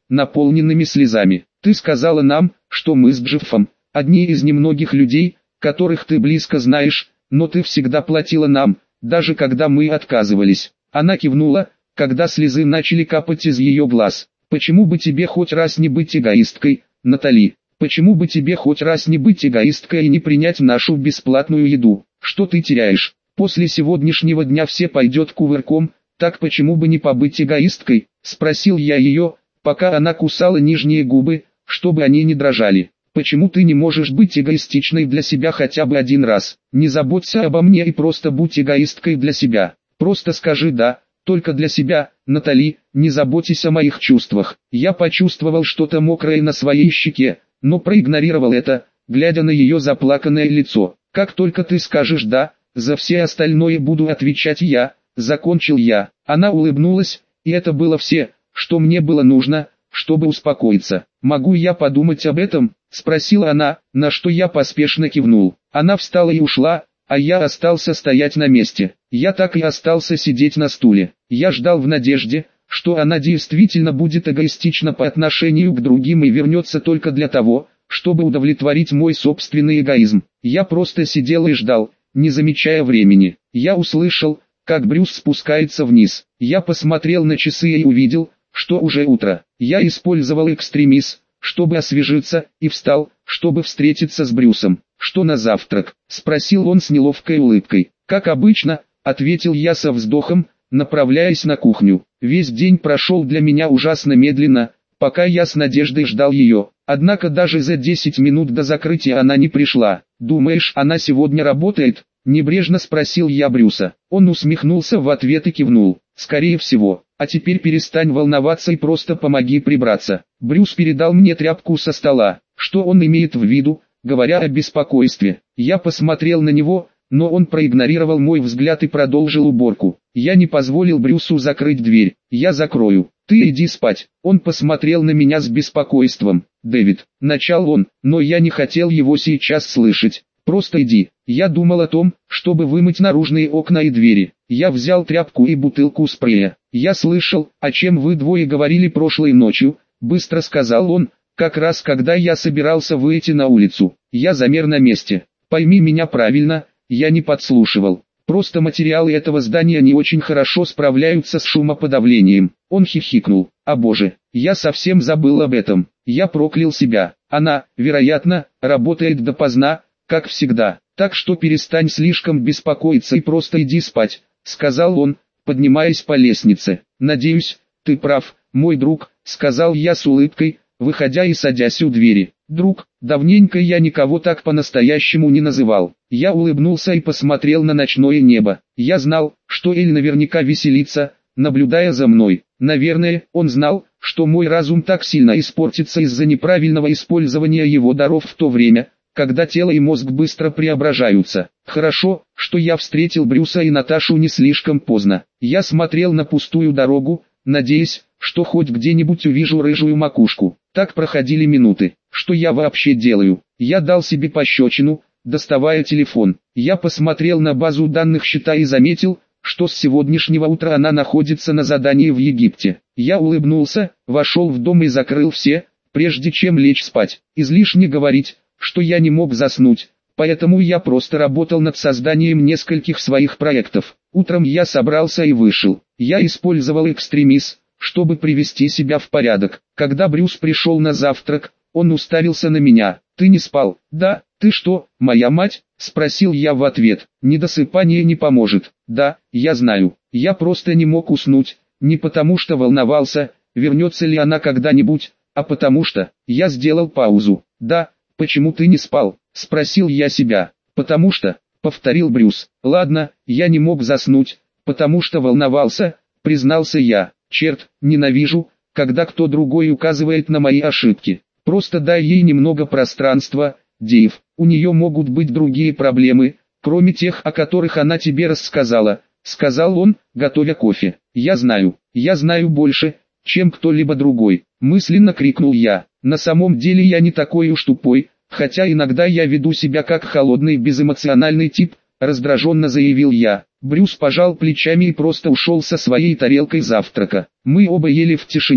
наполненными слезами. Ты сказала нам, что мы с Джеффом одни из немногих людей, которых ты близко знаешь, но ты всегда платила нам, даже когда мы отказывались. Она кивнула, когда слезы начали капать из ее глаз. Почему бы тебе хоть раз не быть эгоисткой, Натали? Почему бы тебе хоть раз не быть эгоисткой и не принять нашу бесплатную еду? Что ты теряешь? После сегодняшнего дня все пойдет кувырком, так почему бы не побыть эгоисткой? Спросил я ее, пока она кусала нижние губы, чтобы они не дрожали. Почему ты не можешь быть эгоистичной для себя хотя бы один раз? Не заботься обо мне и просто будь эгоисткой для себя. Просто скажи «да», только для себя, Натали, не заботьтесь о моих чувствах. Я почувствовал что-то мокрое на своей щеке, но проигнорировал это, глядя на ее заплаканное лицо. Как только ты скажешь «да», за все остальное буду отвечать я, закончил я. Она улыбнулась, и это было все, что мне было нужно, чтобы успокоиться. «Могу я подумать об этом?» — спросила она, на что я поспешно кивнул. Она встала и ушла, а я остался стоять на месте. Я так и остался сидеть на стуле. Я ждал в надежде, что она действительно будет эгоистична по отношению к другим и вернется только для того, чтобы удовлетворить мой собственный эгоизм. Я просто сидел и ждал, не замечая времени. Я услышал, как Брюс спускается вниз. Я посмотрел на часы и увидел, что уже утро. Я использовал экстремис, чтобы освежиться, и встал, чтобы встретиться с Брюсом. «Что на завтрак?» — спросил он с неловкой улыбкой. «Как обычно», — ответил я со вздохом, направляясь на кухню. Весь день прошел для меня ужасно медленно, пока я с надеждой ждал ее. Однако даже за десять минут до закрытия она не пришла. «Думаешь, она сегодня работает?» — небрежно спросил я Брюса. Он усмехнулся в ответ и кивнул. «Скорее всего. А теперь перестань волноваться и просто помоги прибраться». Брюс передал мне тряпку со стола. Что он имеет в виду, говоря о беспокойстве? Я посмотрел на него, но он проигнорировал мой взгляд и продолжил уборку. Я не позволил Брюсу закрыть дверь. «Я закрою. Ты иди спать». Он посмотрел на меня с беспокойством. «Дэвид», — начал он, но я не хотел его сейчас слышать. «Просто иди». Я думал о том, чтобы вымыть наружные окна и двери. Я взял тряпку и бутылку спрея. «Я слышал, о чем вы двое говорили прошлой ночью», — быстро сказал он, как раз когда я собирался выйти на улицу. Я замер на месте. Пойми меня правильно, я не подслушивал. Просто материалы этого здания не очень хорошо справляются с шумоподавлением. Он хихикнул. «О боже, я совсем забыл об этом». Я проклял себя. Она, вероятно, работает допоздна, как всегда. «Так что перестань слишком беспокоиться и просто иди спать», — сказал он, поднимаясь по лестнице. «Надеюсь, ты прав, мой друг», — сказал я с улыбкой, выходя и садясь у двери. «Друг, давненько я никого так по-настоящему не называл». Я улыбнулся и посмотрел на ночное небо. Я знал, что Эль наверняка веселится, наблюдая за мной. Наверное, он знал, что мой разум так сильно испортится из-за неправильного использования его даров в то время, когда тело и мозг быстро преображаются. Хорошо, что я встретил Брюса и Наташу не слишком поздно. Я смотрел на пустую дорогу, надеясь, что хоть где-нибудь увижу рыжую макушку. Так проходили минуты. Что я вообще делаю? Я дал себе пощечину, доставая телефон. Я посмотрел на базу данных счета и заметил, что с сегодняшнего утра она находится на задании в Египте. Я улыбнулся, вошел в дом и закрыл все, прежде чем лечь спать. Излишне говорить, что я не мог заснуть, поэтому я просто работал над созданием нескольких своих проектов. Утром я собрался и вышел. Я использовал экстремис, чтобы привести себя в порядок. Когда Брюс пришел на завтрак, он уставился на меня. «Ты не спал?» «Да». «Ты что, моя мать?» — спросил я в ответ. «Недосыпание не поможет». «Да, я знаю. Я просто не мог уснуть, не потому что волновался, вернется ли она когда-нибудь, а потому что...» Я сделал паузу. «Да, почему ты не спал?» — спросил я себя. «Потому что...» — повторил Брюс. «Ладно, я не мог заснуть, потому что волновался», — признался я. «Черт, ненавижу, когда кто другой указывает на мои ошибки. Просто дай ей немного пространства, Дэйв. У нее могут быть другие проблемы, кроме тех, о которых она тебе рассказала», — сказал он, готовя кофе. «Я знаю, я знаю больше, чем кто-либо другой», — мысленно крикнул я. «На самом деле я не такой уж тупой, хотя иногда я веду себя как холодный безэмоциональный тип», — раздраженно заявил я. Брюс пожал плечами и просто ушел со своей тарелкой завтрака. Мы оба ели в тишине.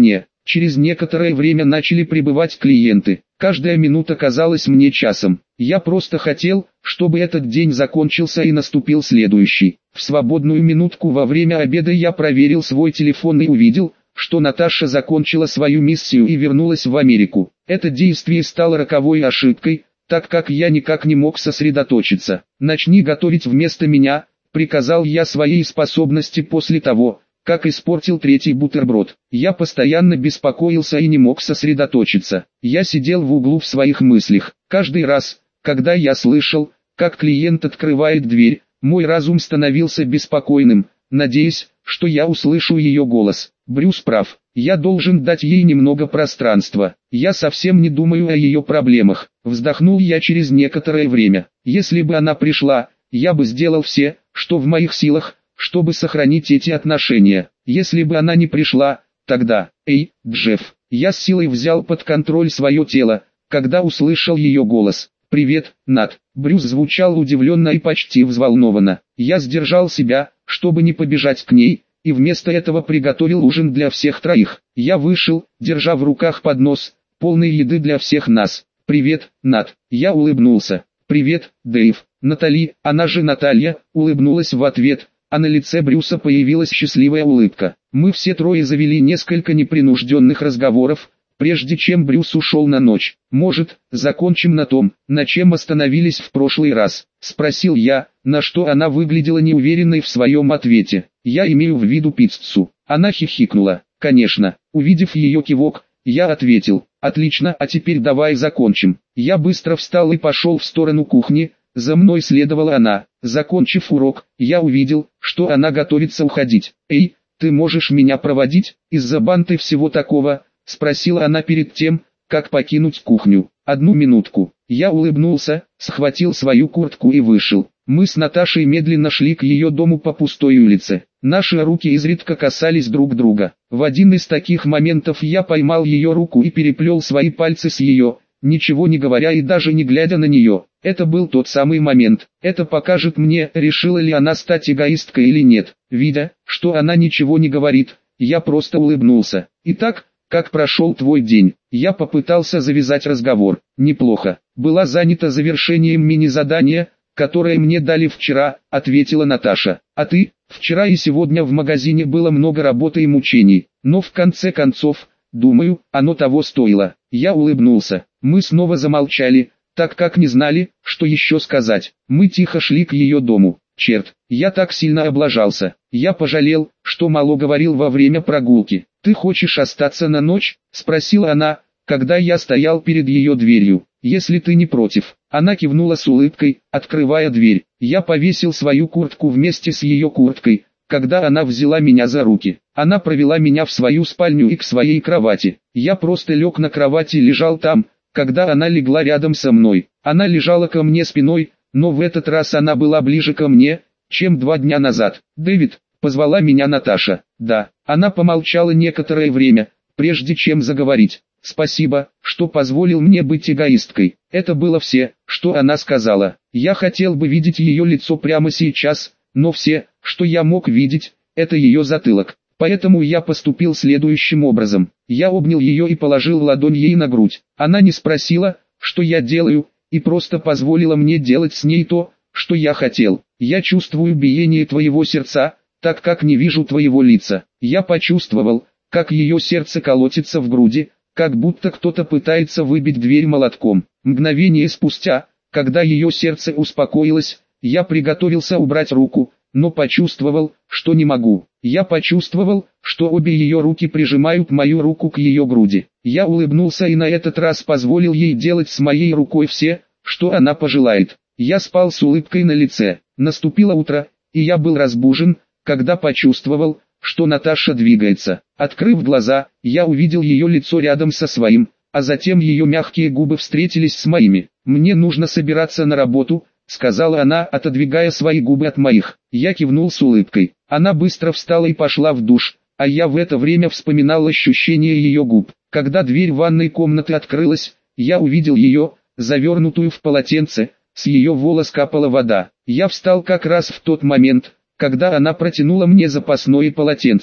Через некоторое время начали прибывать клиенты. Каждая минута казалась мне часом. Я просто хотел, чтобы этот день закончился и наступил следующий. В свободную минутку во время обеда я проверил свой телефон и увидел, что Наташа закончила свою миссию и вернулась в Америку. Это действие стало роковой ошибкой, так как я никак не мог сосредоточиться. «Начни готовить вместо меня», — приказал я своей способности после того, как испортил третий бутерброд. Я постоянно беспокоился и не мог сосредоточиться. Я сидел в углу в своих мыслях. Каждый раз, когда я слышал, как клиент открывает дверь, мой разум становился беспокойным, надеясь, что я услышу ее голос. Брюс прав, я должен дать ей немного пространства. Я совсем не думаю о ее проблемах. Вздохнул я через некоторое время. Если бы она пришла, я бы сделал все, что в моих силах, чтобы сохранить эти отношения. Если бы она не пришла, тогда... Эй, Джефф, я с силой взял под контроль свое тело, когда услышал ее голос. «Привет, Нат». Брюс звучал удивленно и почти взволнованно. Я сдержал себя, чтобы не побежать к ней, и вместо этого приготовил ужин для всех троих. Я вышел, держа в руках поднос, полный еды для всех нас. «Привет, Нат». Я улыбнулся. «Привет, Дэйв». Натали, она же Наталья, улыбнулась в ответ, а на лице Брюса появилась счастливая улыбка. Мы все трое завели несколько непринужденных разговоров, прежде чем Брюс ушел на ночь. «Может, закончим на том, на чем остановились в прошлый раз?» — спросил я, на что она выглядела неуверенной в своем ответе. «Я имею в виду пиццу». Она хихикнула. «Конечно». Увидев ее кивок, я ответил: «Отлично, а теперь давай закончим». Я быстро встал и пошел в сторону кухни, за мной следовала она. Закончив урок, я увидел, что она готовится уходить. «Эй, ты можешь меня проводить, из-за банты всего такого?» — спросила она перед тем, как покинуть кухню. «Одну минутку». Я улыбнулся, схватил свою куртку и вышел. Мы с Наташей медленно шли к ее дому по пустой улице. Наши руки изредка касались друг друга. В один из таких моментов я поймал ее руку и переплел свои пальцы с ее, ничего не говоря и даже не глядя на нее. Это был тот самый момент. Это покажет мне, решила ли она стать эгоисткой или нет. Видя, что она ничего не говорит, я просто улыбнулся. «Итак, как прошел твой день?» Я попытался завязать разговор. «Неплохо. Была занята завершением мини-задания, которое мне дали вчера», — ответила Наташа. «А ты?» «Вчера и сегодня в магазине было много работы и мучений, но в конце концов, думаю, оно того стоило». Я улыбнулся. Мы снова замолчали, так как не знали, что еще сказать. Мы тихо шли к ее дому. Черт, я так сильно облажался. Я пожалел, что мало говорил во время прогулки. «Ты хочешь остаться на ночь?» — спросила она, когда я стоял перед ее дверью. «Если ты не против». Она кивнула с улыбкой, открывая дверь. Я повесил свою куртку вместе с ее курткой, когда она взяла меня за руки. Она провела меня в свою спальню и к своей кровати. Я просто лег на кровати и лежал там, когда она легла рядом со мной. Она лежала ко мне спиной, но в этот раз она была ближе ко мне, чем два дня назад. «Дэвид», — позвала меня Наташа. «Да». Она помолчала некоторое время, прежде чем заговорить. «Спасибо, что позволил мне быть эгоисткой». Это было все, что она сказала. Я хотел бы видеть ее лицо прямо сейчас, но все, что я мог видеть, это ее затылок. Поэтому я поступил следующим образом. Я обнял ее и положил ладонь ей на грудь. Она не спросила, что я делаю, и просто позволила мне делать с ней то, что я хотел. «Я чувствую биение твоего сердца, так как не вижу твоего лица». Я почувствовал, как ее сердце колотится в груди, как будто кто-то пытается выбить дверь молотком. Мгновение спустя, когда ее сердце успокоилось, я приготовился убрать руку, но почувствовал, что не могу. Я почувствовал, что обе ее руки прижимают мою руку к ее груди. Я улыбнулся и на этот раз позволил ей делать с моей рукой все, что она пожелает. Я спал с улыбкой на лице. Наступило утро, и я был разбужен, когда почувствовал, что Наташа двигается. Открыв глаза, я увидел ее лицо рядом со своим, а затем ее мягкие губы встретились с моими. «Мне нужно собираться на работу», — сказала она, отодвигая свои губы от моих. Я кивнул с улыбкой. Она быстро встала и пошла в душ, а я в это время вспоминал ощущение ее губ. Когда дверь ванной комнаты открылась, я увидел ее, завернутую в полотенце, с ее волос капала вода. Я встал как раз в тот момент, когда она протянула мне запасное полотенце.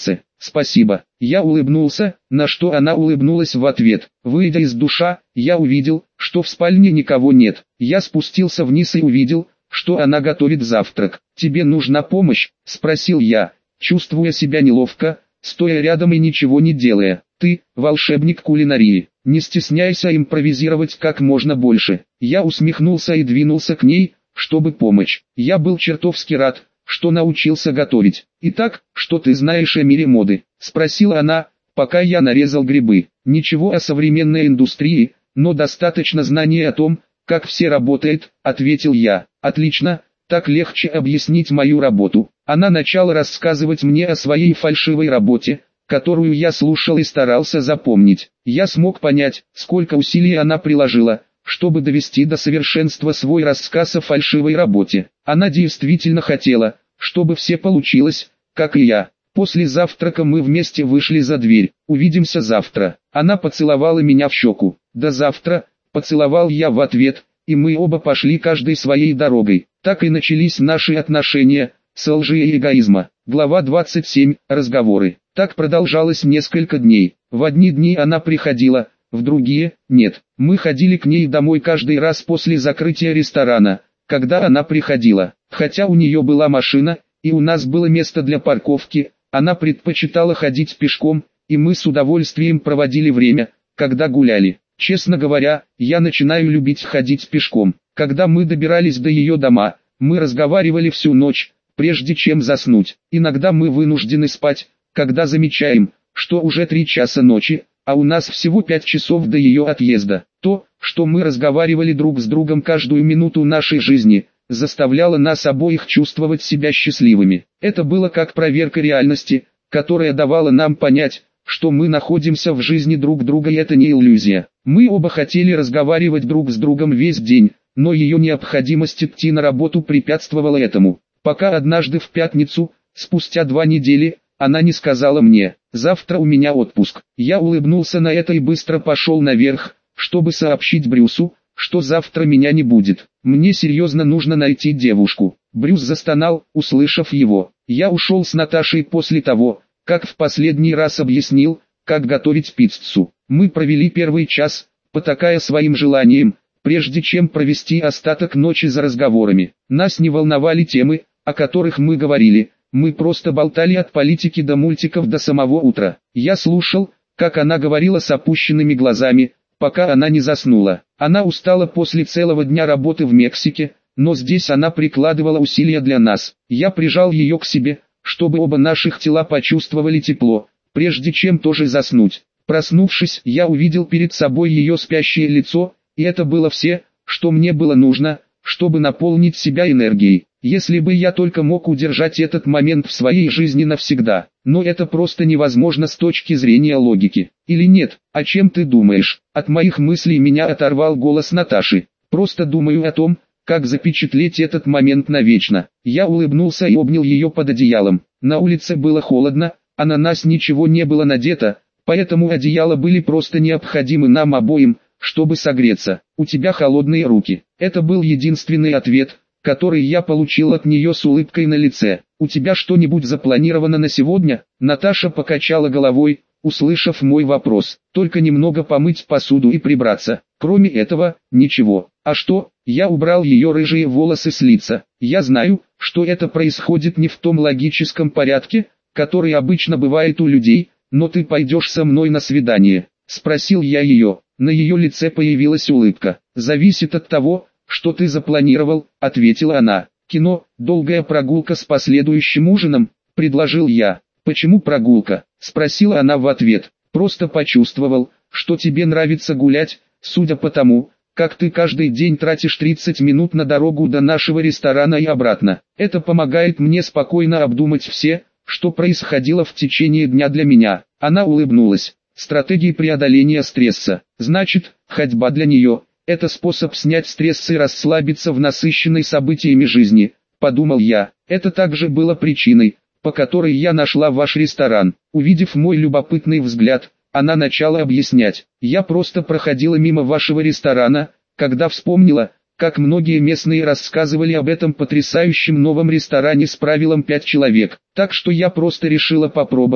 спасибо. Я улыбнулся, на что она улыбнулась в ответ. Выйдя из душа, я увидел, что в спальне никого нет. Я спустился вниз и увидел, что она готовит завтрак. «Тебе нужна помощь?» – спросил я, чувствуя себя неловко, стоя рядом и ничего не делая. «Ты – волшебник кулинарии, не стесняйся импровизировать как можно больше». Я усмехнулся и двинулся к ней, чтобы помочь. Я был чертовски рад, что научился готовить. «Итак, что ты знаешь о мире моды?» – спросила она, пока я нарезал грибы. «Ничего о современной индустрии, но достаточно знаний о том, как все работает», – ответил я. «Отлично, так легче объяснить мою работу». Она начала рассказывать мне о своей фальшивой работе, которую я слушал и старался запомнить. Я смог понять, сколько усилий она приложила, чтобы довести до совершенства свой рассказ о фальшивой работе. Она действительно хотела, чтобы все получилось, как и я. После завтрака мы вместе вышли за дверь. «Увидимся завтра». Она поцеловала меня в щеку. «До завтра», поцеловал я в ответ, и мы оба пошли каждой своей дорогой. Так и начались наши отношения, с лжи и эгоизма. Глава двадцать семь. Разговоры. Так продолжалось несколько дней. В одни дни она приходила, в другие – нет. Мы ходили к ней домой каждый раз после закрытия ресторана, когда она приходила. Хотя у нее была машина, и у нас было место для парковки, она предпочитала ходить пешком, и мы с удовольствием проводили время, когда гуляли. Честно говоря, я начинаю любить ходить пешком. Когда мы добирались до ее дома, мы разговаривали всю ночь, прежде чем заснуть. Иногда мы вынуждены спать, когда замечаем, что уже три часа ночи, а у нас всего пять часов до ее отъезда. То, что мы разговаривали друг с другом каждую минуту нашей жизни, заставляло нас обоих чувствовать себя счастливыми. Это было как проверка реальности, которая давала нам понять, что мы находимся в жизни друг друга, и это не иллюзия. Мы оба хотели разговаривать друг с другом весь день, но ее необходимость идти на работу препятствовала этому. Пока однажды в пятницу, спустя два недели, она не сказала мне: «Завтра у меня отпуск». Я улыбнулся на это и быстро пошел наверх, чтобы сообщить Брюсу, что завтра меня не будет. Мне серьезно нужно найти девушку. Брюс застонал, услышав его. Я ушел с Наташей после того, как в последний раз объяснил, как готовить пиццу. Мы провели первый час, потакая своим желанием, прежде чем провести остаток ночи за разговорами. Нас не волновали темы, о которых мы говорили, мы просто болтали от политики до мультиков до самого утра. Я слушал, как она говорила с опущенными глазами, пока она не заснула. Она устала после целого дня работы в Мексике, но здесь она прикладывала усилия для нас. Я прижал ее к себе, чтобы оба наших тела почувствовали тепло, прежде чем тоже заснуть. Проснувшись, я увидел перед собой ее спящее лицо, и это было все, что мне было нужно, чтобы наполнить себя энергией. Если бы я только мог удержать этот момент в своей жизни навсегда. Но это просто невозможно с точки зрения логики. Или нет? О чем ты думаешь? От моих мыслей меня оторвал голос Наташи. Просто думаю о том, как запечатлеть этот момент навечно. Я улыбнулся и обнял ее под одеялом. На улице было холодно, а на нас ничего не было надето, поэтому одеяла были просто необходимы нам обоим, чтобы согреться. «У тебя холодные руки». Это был единственный ответ, который я получил от нее с улыбкой на лице. «У тебя что-нибудь запланировано на сегодня?» Наташа покачала головой, услышав мой вопрос. «Только немного помыть посуду и прибраться. Кроме этого, ничего». «А что?» Я убрал ее рыжие волосы с лица. «Я знаю, что это происходит не в том логическом порядке, который обычно бывает у людей, но ты пойдешь со мной на свидание?» Спросил я ее. На ее лице появилась улыбка. «Зависит от того, что ты запланировал», — ответила она. «Кино, долгая прогулка с последующим ужином», — предложил я. «Почему прогулка?» — спросила она в ответ. «Просто почувствовал, что тебе нравится гулять, судя по тому, как ты каждый день тратишь тридцать минут на дорогу до нашего ресторана и обратно. Это помогает мне спокойно обдумать все, что происходило в течение дня для меня». Она улыбнулась. «Стратегии преодоления стресса. Значит, ходьба для нее – это способ снять стресс и расслабиться в насыщенной событиями жизни», – подумал я. «Это также было причиной, по которой я нашла ваш ресторан». Увидев мой любопытный взгляд, она начала объяснять. «Я просто проходила мимо вашего ресторана, когда вспомнила, как многие местные рассказывали об этом потрясающем новом ресторане с правилом пять человек. Так что я просто решила попробовать,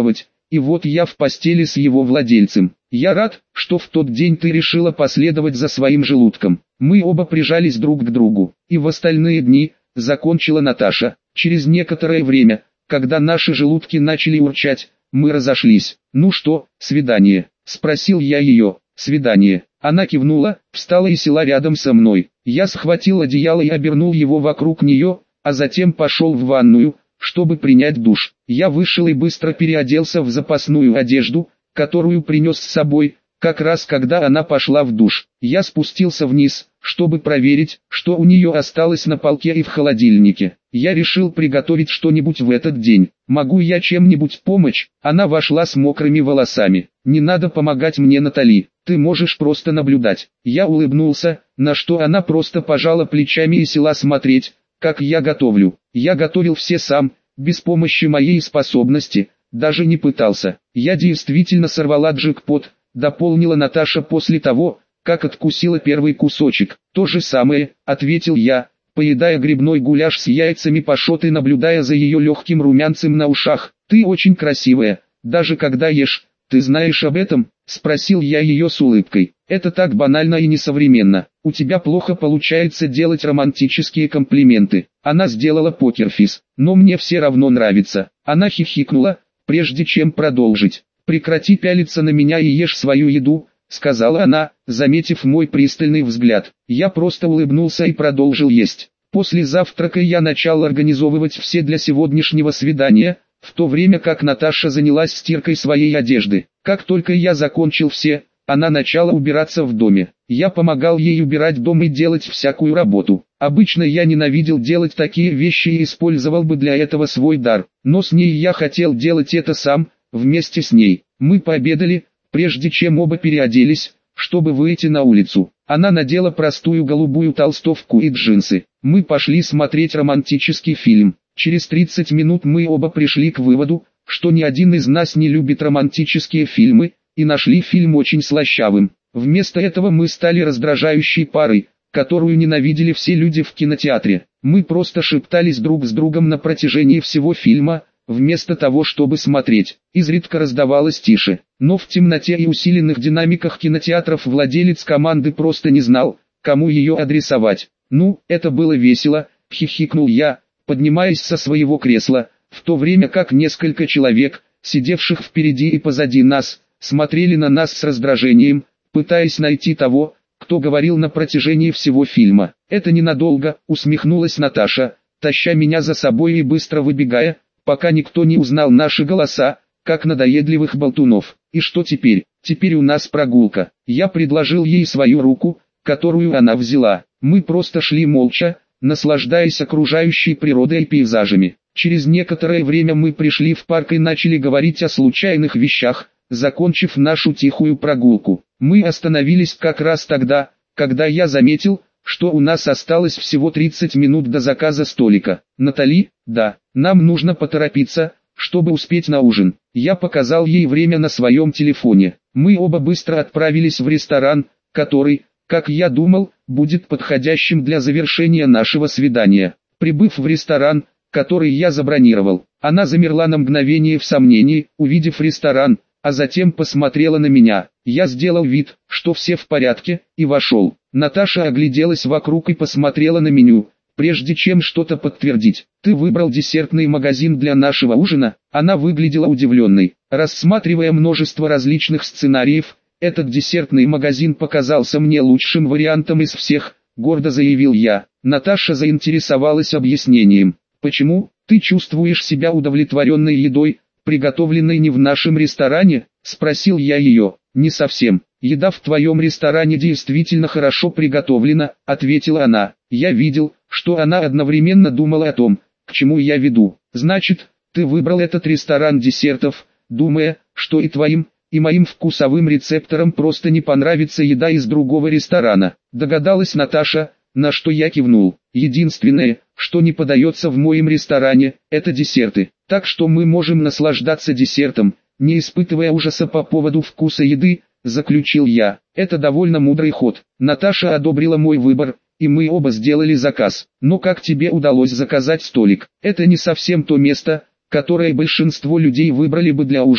и вот я в постели с его владельцем. Я рад, что в тот день ты решила последовать за своим желудком. Мы оба прижались друг к другу. И в остальные дни, закончила Наташа, через некоторое время, когда наши желудки начали урчать, мы разошлись. Ну что, свидание? Спросил я ее. Свидание. Она кивнула, встала и села рядом со мной. Я схватил одеяло и обернул его вокруг нее, а затем пошел в ванную, чтобы принять душ. Я вышел и быстро переоделся в запасную одежду, которую принес с собой, как раз когда она пошла в душ. Я спустился вниз, чтобы проверить, что у нее осталось на полке и в холодильнике. Я решил приготовить что-нибудь в этот день. Могу я чем-нибудь помочь? Она вошла с мокрыми волосами. Не надо помогать мне, Натали, ты можешь просто наблюдать. Я улыбнулся, на что она просто пожала плечами и села смотреть, как я готовлю. Я готовил все сам, без помощи моей способности, даже не пытался. Я действительно сорвала джекпот, дополнила Наташа после того, как откусила первый кусочек. То же самое, ответил я, поедая грибной гуляш с яйцами пашот и наблюдая за ее легким румянцем на ушах. Ты очень красивая, даже когда ешь. Ты знаешь об этом? Спросил я ее с улыбкой. Это так банально и несовременно. У тебя плохо получается делать романтические комплименты. Она сделала покерфейс, но мне все равно нравится. Она хихикнула, прежде чем продолжить. Прекрати пялиться на меня и ешь свою еду, сказала она, заметив мой пристальный взгляд. Я просто улыбнулся и продолжил есть. После завтрака я начал организовывать все для сегодняшнего свидания, в то время как Наташа занялась стиркой своей одежды. Как только я закончил все, она начала убираться в доме. Я помогал ей убирать дом и делать всякую работу. Обычно я ненавидел делать такие вещи и использовал бы для этого свой дар, но с ней я хотел делать это сам, вместе с ней. Мы пообедали, прежде чем оба переоделись, чтобы выйти на улицу. Она надела простую голубую толстовку и джинсы. Мы пошли смотреть романтический фильм. Через тридцать минут мы оба пришли к выводу, что ни один из нас не любит романтические фильмы, и нашли фильм очень слащавым. Вместо этого мы стали раздражающей парой, которую ненавидели все люди в кинотеатре. Мы просто шептались друг с другом на протяжении всего фильма, вместо того, чтобы смотреть. Изредка раздавалось тише, но в темноте и усиленных динамиках кинотеатров владелец команды просто не знал, кому ее адресовать. Ну, это было весело, хихикнул я, поднимаясь со своего кресла, в то время как несколько человек, сидевших впереди и позади нас, смотрели на нас с раздражением, пытаясь найти того, кто говорил на протяжении всего фильма. «Это ненадолго», усмехнулась Наташа, таща меня за собой и быстро выбегая, пока никто не узнал наши голоса, как надоедливых болтунов. «И что теперь? Теперь у нас прогулка». Я предложил ей свою руку, которую она взяла. Мы просто шли молча, наслаждаясь окружающей природой и пейзажами. Через некоторое время мы пришли в парк и начали говорить о случайных вещах, закончив нашу тихую прогулку. Мы остановились как раз тогда, когда я заметил, что у нас осталось всего тридцать минут до заказа столика. «Натали, да, нам нужно поторопиться, чтобы успеть на ужин». Я показал ей время на своем телефоне. Мы оба быстро отправились в ресторан, который, как я думал, будет подходящим для завершения нашего свидания. Прибыв в ресторан, который я забронировал, она замерла на мгновение в сомнении, увидев ресторан, а затем посмотрела на меня. Я сделал вид, что все в порядке, и вошел. Наташа огляделась вокруг и посмотрела на меню, прежде чем что-то подтвердить. «Ты выбрал десертный магазин для нашего ужина?» Она выглядела удивленной. Рассматривая множество различных сценариев, этот десертный магазин показался мне лучшим вариантом из всех, гордо заявил я. Наташа заинтересовалась объяснением. «Почему? Ты чувствуешь себя удовлетворенной едой, приготовленной не в нашем ресторане?» — спросил я ее. «Не совсем. Еда в твоем ресторане действительно хорошо приготовлена», — ответила она. Я видел, что она одновременно думала о том, к чему я веду. «Значит, ты выбрал этот ресторан десертов, думая, что и твоим, и моим вкусовым рецепторам просто не понравится еда из другого ресторана», — догадалась Наташа, на что я кивнул. «Единственное, что не подается в моем ресторане, это десерты, так что мы можем наслаждаться десертом, не испытывая ужаса по поводу вкуса еды», — заключил я. Это довольно мудрый ход. Наташа одобрила мой выбор, и мы оба сделали заказ. «Но как тебе удалось заказать столик?» «Это не совсем то место, которое большинство людей выбрали бы для ужина»,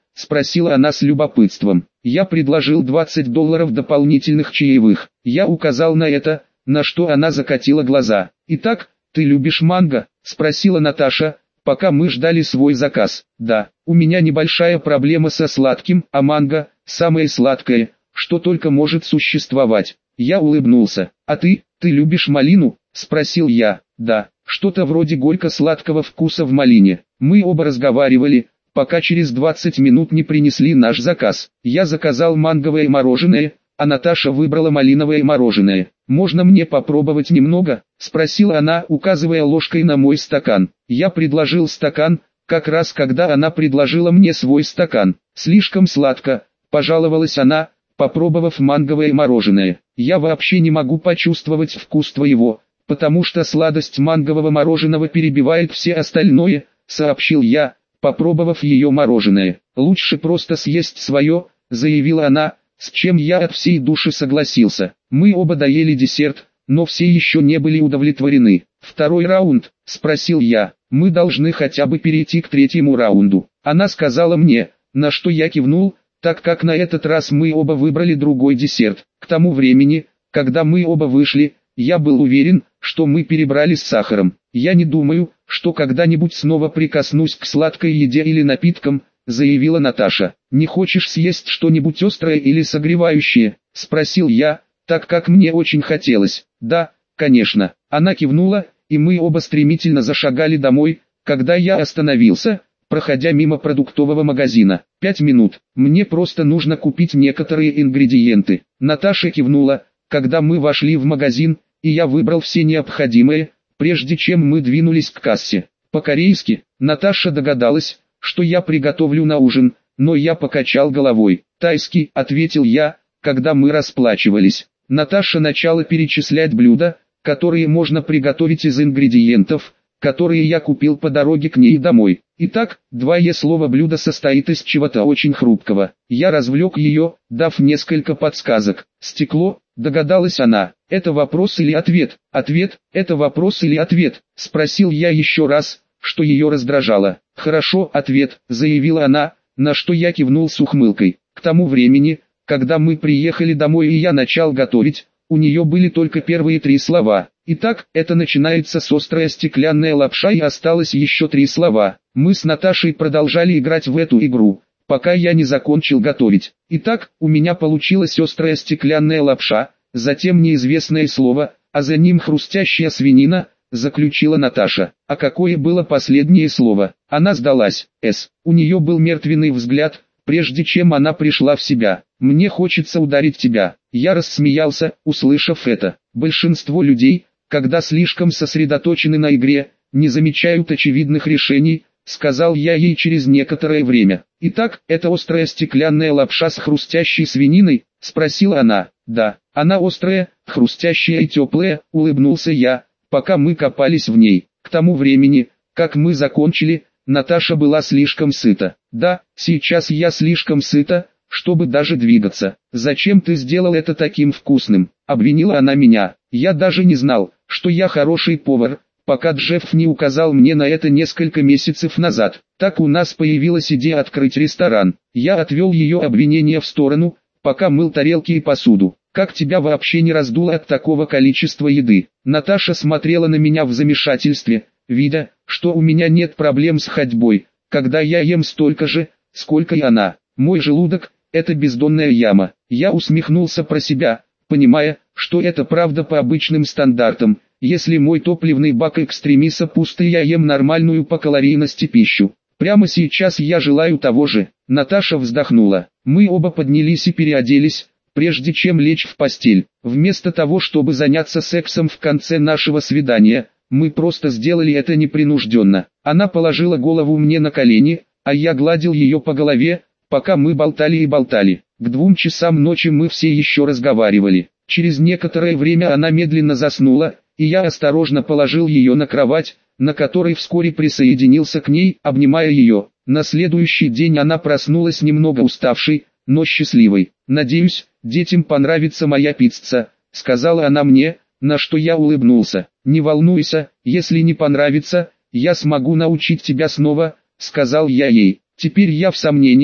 спросила она с любопытством. Я предложил двадцать долларов дополнительных чаевых. Я указал на это, на что она закатила глаза. «Итак, ты любишь манго?» – спросила Наташа, пока мы ждали свой заказ. «Да, у меня небольшая проблема со сладким, а манго – самое сладкое, что только может существовать». Я улыбнулся. «А ты, ты любишь малину?» – спросил я. «Да, что-то вроде горько-сладкого вкуса в малине». Мы оба разговаривали, пока через двадцать минут не принесли наш заказ. Я заказал манговое мороженое, а Наташа выбрала малиновое мороженое. «Можно мне попробовать немного?» – спросила она, указывая ложкой на мой стакан. Я предложил стакан, как раз когда она предложила мне свой стакан. «Слишком сладко», – пожаловалась она, попробовав манговое мороженое. «Я вообще не могу почувствовать вкус твоего, потому что сладость мангового мороженого перебивает все остальное», – сообщил я, попробовав ее мороженое. «Лучше просто съесть свое», – заявила она, с чем я от всей души согласился. Мы оба доели десерт, но все еще не были удовлетворены. «Второй раунд?» – спросил я. «Мы должны хотя бы перейти к третьему раунду». Она сказала мне, на что я кивнул, так как на этот раз мы оба выбрали другой десерт. К тому времени, когда мы оба вышли, я был уверен, что мы перебрали с сахаром. «Я не думаю, что когда-нибудь снова прикоснусь к сладкой еде или напиткам», — заявила Наташа. «Не хочешь съесть что-нибудь острое или согревающее?» — спросил я, так как мне очень хотелось. «Да, конечно». Она кивнула, и мы оба стремительно зашагали домой, когда я остановился, проходя мимо продуктового магазина. «Пять минут, мне просто нужно купить некоторые ингредиенты». Наташа кивнула, когда мы вошли в магазин, и я выбрал все необходимое, прежде чем мы двинулись к кассе. По-корейски, Наташа догадалась, что я приготовлю на ужин, но я покачал головой. «Тайский», — ответил я, когда мы расплачивались. Наташа начала перечислять блюда, которые можно приготовить из ингредиентов, которые я купил по дороге к ней домой. Итак, двое слова блюдо состоит из чего-то очень хрупкого. Я развлек ее, дав несколько подсказок. «Стекло», — догадалась она. «Это вопрос или ответ?» «Ответ, это вопрос или ответ?» — спросил я еще раз, что ее раздражало. «Хорошо, ответ», — заявила она, на что я кивнул с ухмылкой. К тому времени, когда мы приехали домой и я начал готовить, у нее были только первые три слова. Итак, это начинается с острая стеклянная лапша и осталось еще три слова. Мы с Наташей продолжали играть в эту игру, пока я не закончил готовить. Итак, у меня получилась острая стеклянная лапша, затем неизвестное слово, а за ним хрустящая свинина, заключила Наташа. А какое было последнее слово? Она сдалась. С. У нее был мертвенный взгляд, прежде чем она пришла в себя. «Мне хочется ударить тебя». Я рассмеялся, услышав это. Большинство людей, когда слишком сосредоточены на игре, не замечают очевидных решений, сказал я ей через некоторое время. «Итак, это острая стеклянная лапша с хрустящей свининой?» — спросила она. «Да, она острая, хрустящая и теплая», — улыбнулся я, пока мы копались в ней. К тому времени, как мы закончили, Наташа была слишком сыта. «Да, сейчас я слишком сыта, чтобы даже двигаться. Зачем ты сделал это таким вкусным?» — обвинила она меня. Я даже не знал, что я хороший повар, пока Джефф не указал мне на это несколько месяцев назад. Так у нас появилась идея открыть ресторан. Я отвел ее обвинение в сторону, пока мыл тарелки и посуду. «Как тебя вообще не раздуло от такого количества еды?» Наташа смотрела на меня в замешательстве, видя, что у меня нет проблем с ходьбой, когда я ем столько же, сколько и она. Мой желудок – это бездонная яма. Я усмехнулся про себя, понимая, что это правда по обычным стандартам. Если мой топливный бак экстремиса пуст и я ем нормальную по калорийности пищу. Прямо сейчас я желаю того же. Наташа вздохнула. Мы оба поднялись и переоделись, прежде чем лечь в постель. Вместо того, чтобы заняться сексом в конце нашего свидания, мы просто сделали это непринужденно. Она положила голову мне на колени, а я гладил ее по голове, пока мы болтали и болтали. К двум часам ночи мы все еще разговаривали. Через некоторое время она медленно заснула, и я осторожно положил ее на кровать, на которой вскоре присоединился к ней, обнимая ее. На следующий день она проснулась немного уставшей, но счастливой. «Надеюсь, детям понравится моя пицца», — сказала она мне, на что я улыбнулся. «Не волнуйся, если не понравится, я смогу научить тебя снова», — сказал я ей. Теперь я в сомнениях,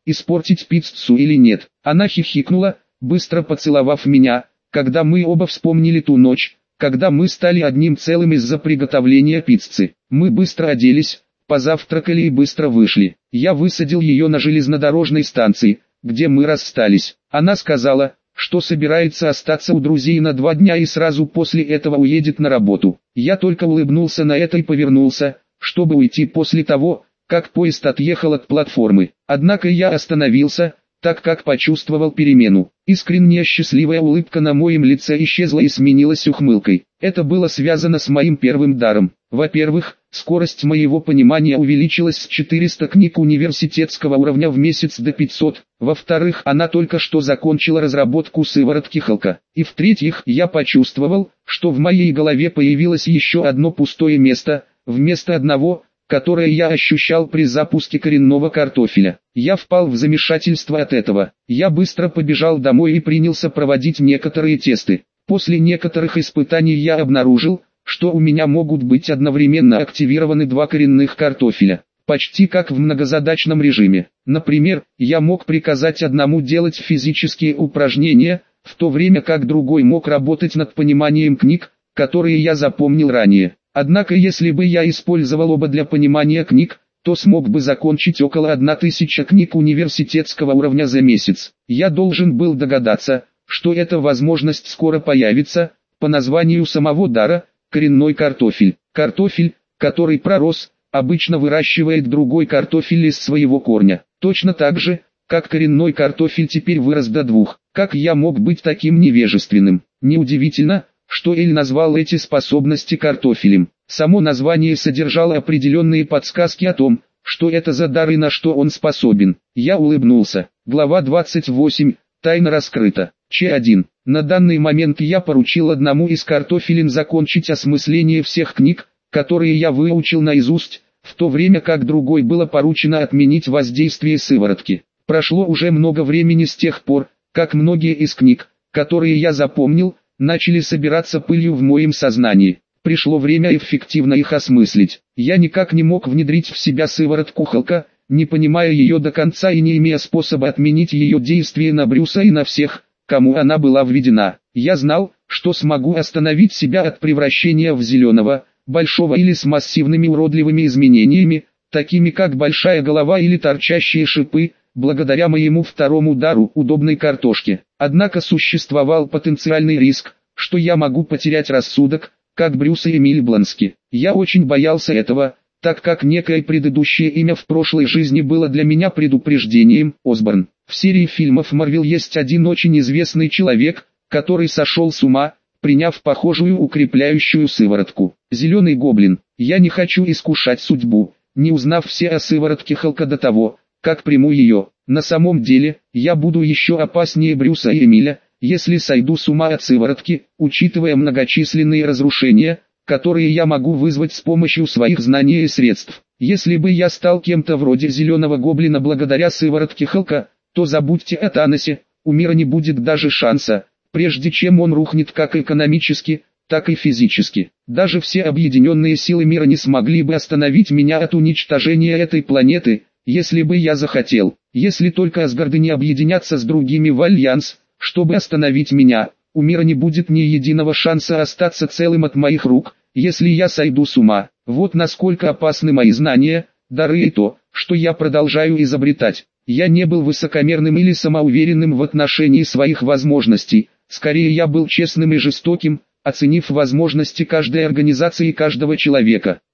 испортить пиццу или нет. Она хихикнула, быстро поцеловав меня, когда мы оба вспомнили ту ночь, когда мы стали одним целым из-за приготовления пиццы. Мы быстро оделись, позавтракали и быстро вышли. Я высадил ее на железнодорожной станции, где мы расстались. Она сказала, что собирается остаться у друзей на два дня и сразу после этого уедет на работу. Я только улыбнулся на это и повернулся, чтобы уйти после того, как поезд отъехал от платформы. Однако я остановился, так как почувствовал перемену. Искренняя счастливая улыбка на моем лице исчезла и сменилась ухмылкой. Это было связано с моим первым даром. Во-первых, скорость моего понимания увеличилась с четырёхсот книг университетского уровня в месяц до пятисот. Во-вторых, она только что закончила разработку сыворотки Халка. И в-третьих, я почувствовал, что в моей голове появилось еще одно пустое место, вместо одного, которое я ощущал при запуске коренного картофеля. Я впал в замешательство от этого. Я быстро побежал домой и принялся проводить некоторые тесты. После некоторых испытаний я обнаружил, что у меня могут быть одновременно активированы два коренных картофеля, почти как в многозадачном режиме. Например, я мог приказать одному делать физические упражнения, в то время как другой мог работать над пониманием книг, которые я запомнил ранее. Однако если бы я использовал оба для понимания книг, то смог бы закончить около одной тысячи книг университетского уровня за месяц. Я должен был догадаться, что эта возможность скоро появится, по названию самого дара, коренной картофель. Картофель, который пророс, обычно выращивает другой картофель из своего корня. Точно так же, как коренной картофель теперь вырос до двух. Как я мог быть таким невежественным? Неудивительно, что Эль назвал эти способности картофелем. Само название содержало определенные подсказки о том, что это за дар и на что он способен. Я улыбнулся. Глава двадцать восемь. Тайна раскрыта. Ч один. На данный момент я поручил одному из картофелин закончить осмысление всех книг, которые я выучил наизусть, в то время как другой было поручено отменить воздействие сыворотки. Прошло уже много времени с тех пор, как многие из книг, которые я запомнил, начали собираться пылью в моем сознании. Пришло время эффективно их осмыслить. Я никак не мог внедрить в себя сыворотку Халка, не понимая ее до конца и не имея способа отменить ее действие на Брюса и на всех, кому она была введена. Я знал, что смогу остановить себя от превращения в зеленого, большого или с массивными уродливыми изменениями, такими как большая голова или торчащие шипы, благодаря моему второму дару удобной картошке. Однако существовал потенциальный риск, что я могу потерять рассудок, как Брюс и Эмиль Блански. Я очень боялся этого, так как некое предыдущее имя в прошлой жизни было для меня предупреждением. Осборн. В серии фильмов Марвел есть один очень известный человек, который сошел с ума, приняв похожую укрепляющую сыворотку. Зеленый гоблин. Я не хочу искушать судьбу, не узнав все о сыворотке Халка до того, как приму ее. На самом деле, я буду еще опаснее Брюса и Эмиля, если сойду с ума от сыворотки, учитывая многочисленные разрушения, которые я могу вызвать с помощью своих знаний и средств. Если бы я стал кем-то вроде Зеленого Гоблина благодаря сыворотке Халка, то забудьте о Таносе, у мира не будет даже шанса, прежде чем он рухнет как экономически, так и физически. Даже все объединенные силы мира не смогли бы остановить меня от уничтожения этой планеты, если бы я захотел. Если только Асгарды не объединятся с другими в альянс, чтобы остановить меня, у мира не будет ни единого шанса остаться целым от моих рук, если я сойду с ума. Вот насколько опасны мои знания, дары и то, что я продолжаю изобретать. Я не был высокомерным или самоуверенным в отношении своих возможностей, скорее я был честным и жестоким, оценив возможности каждой организации и каждого человека.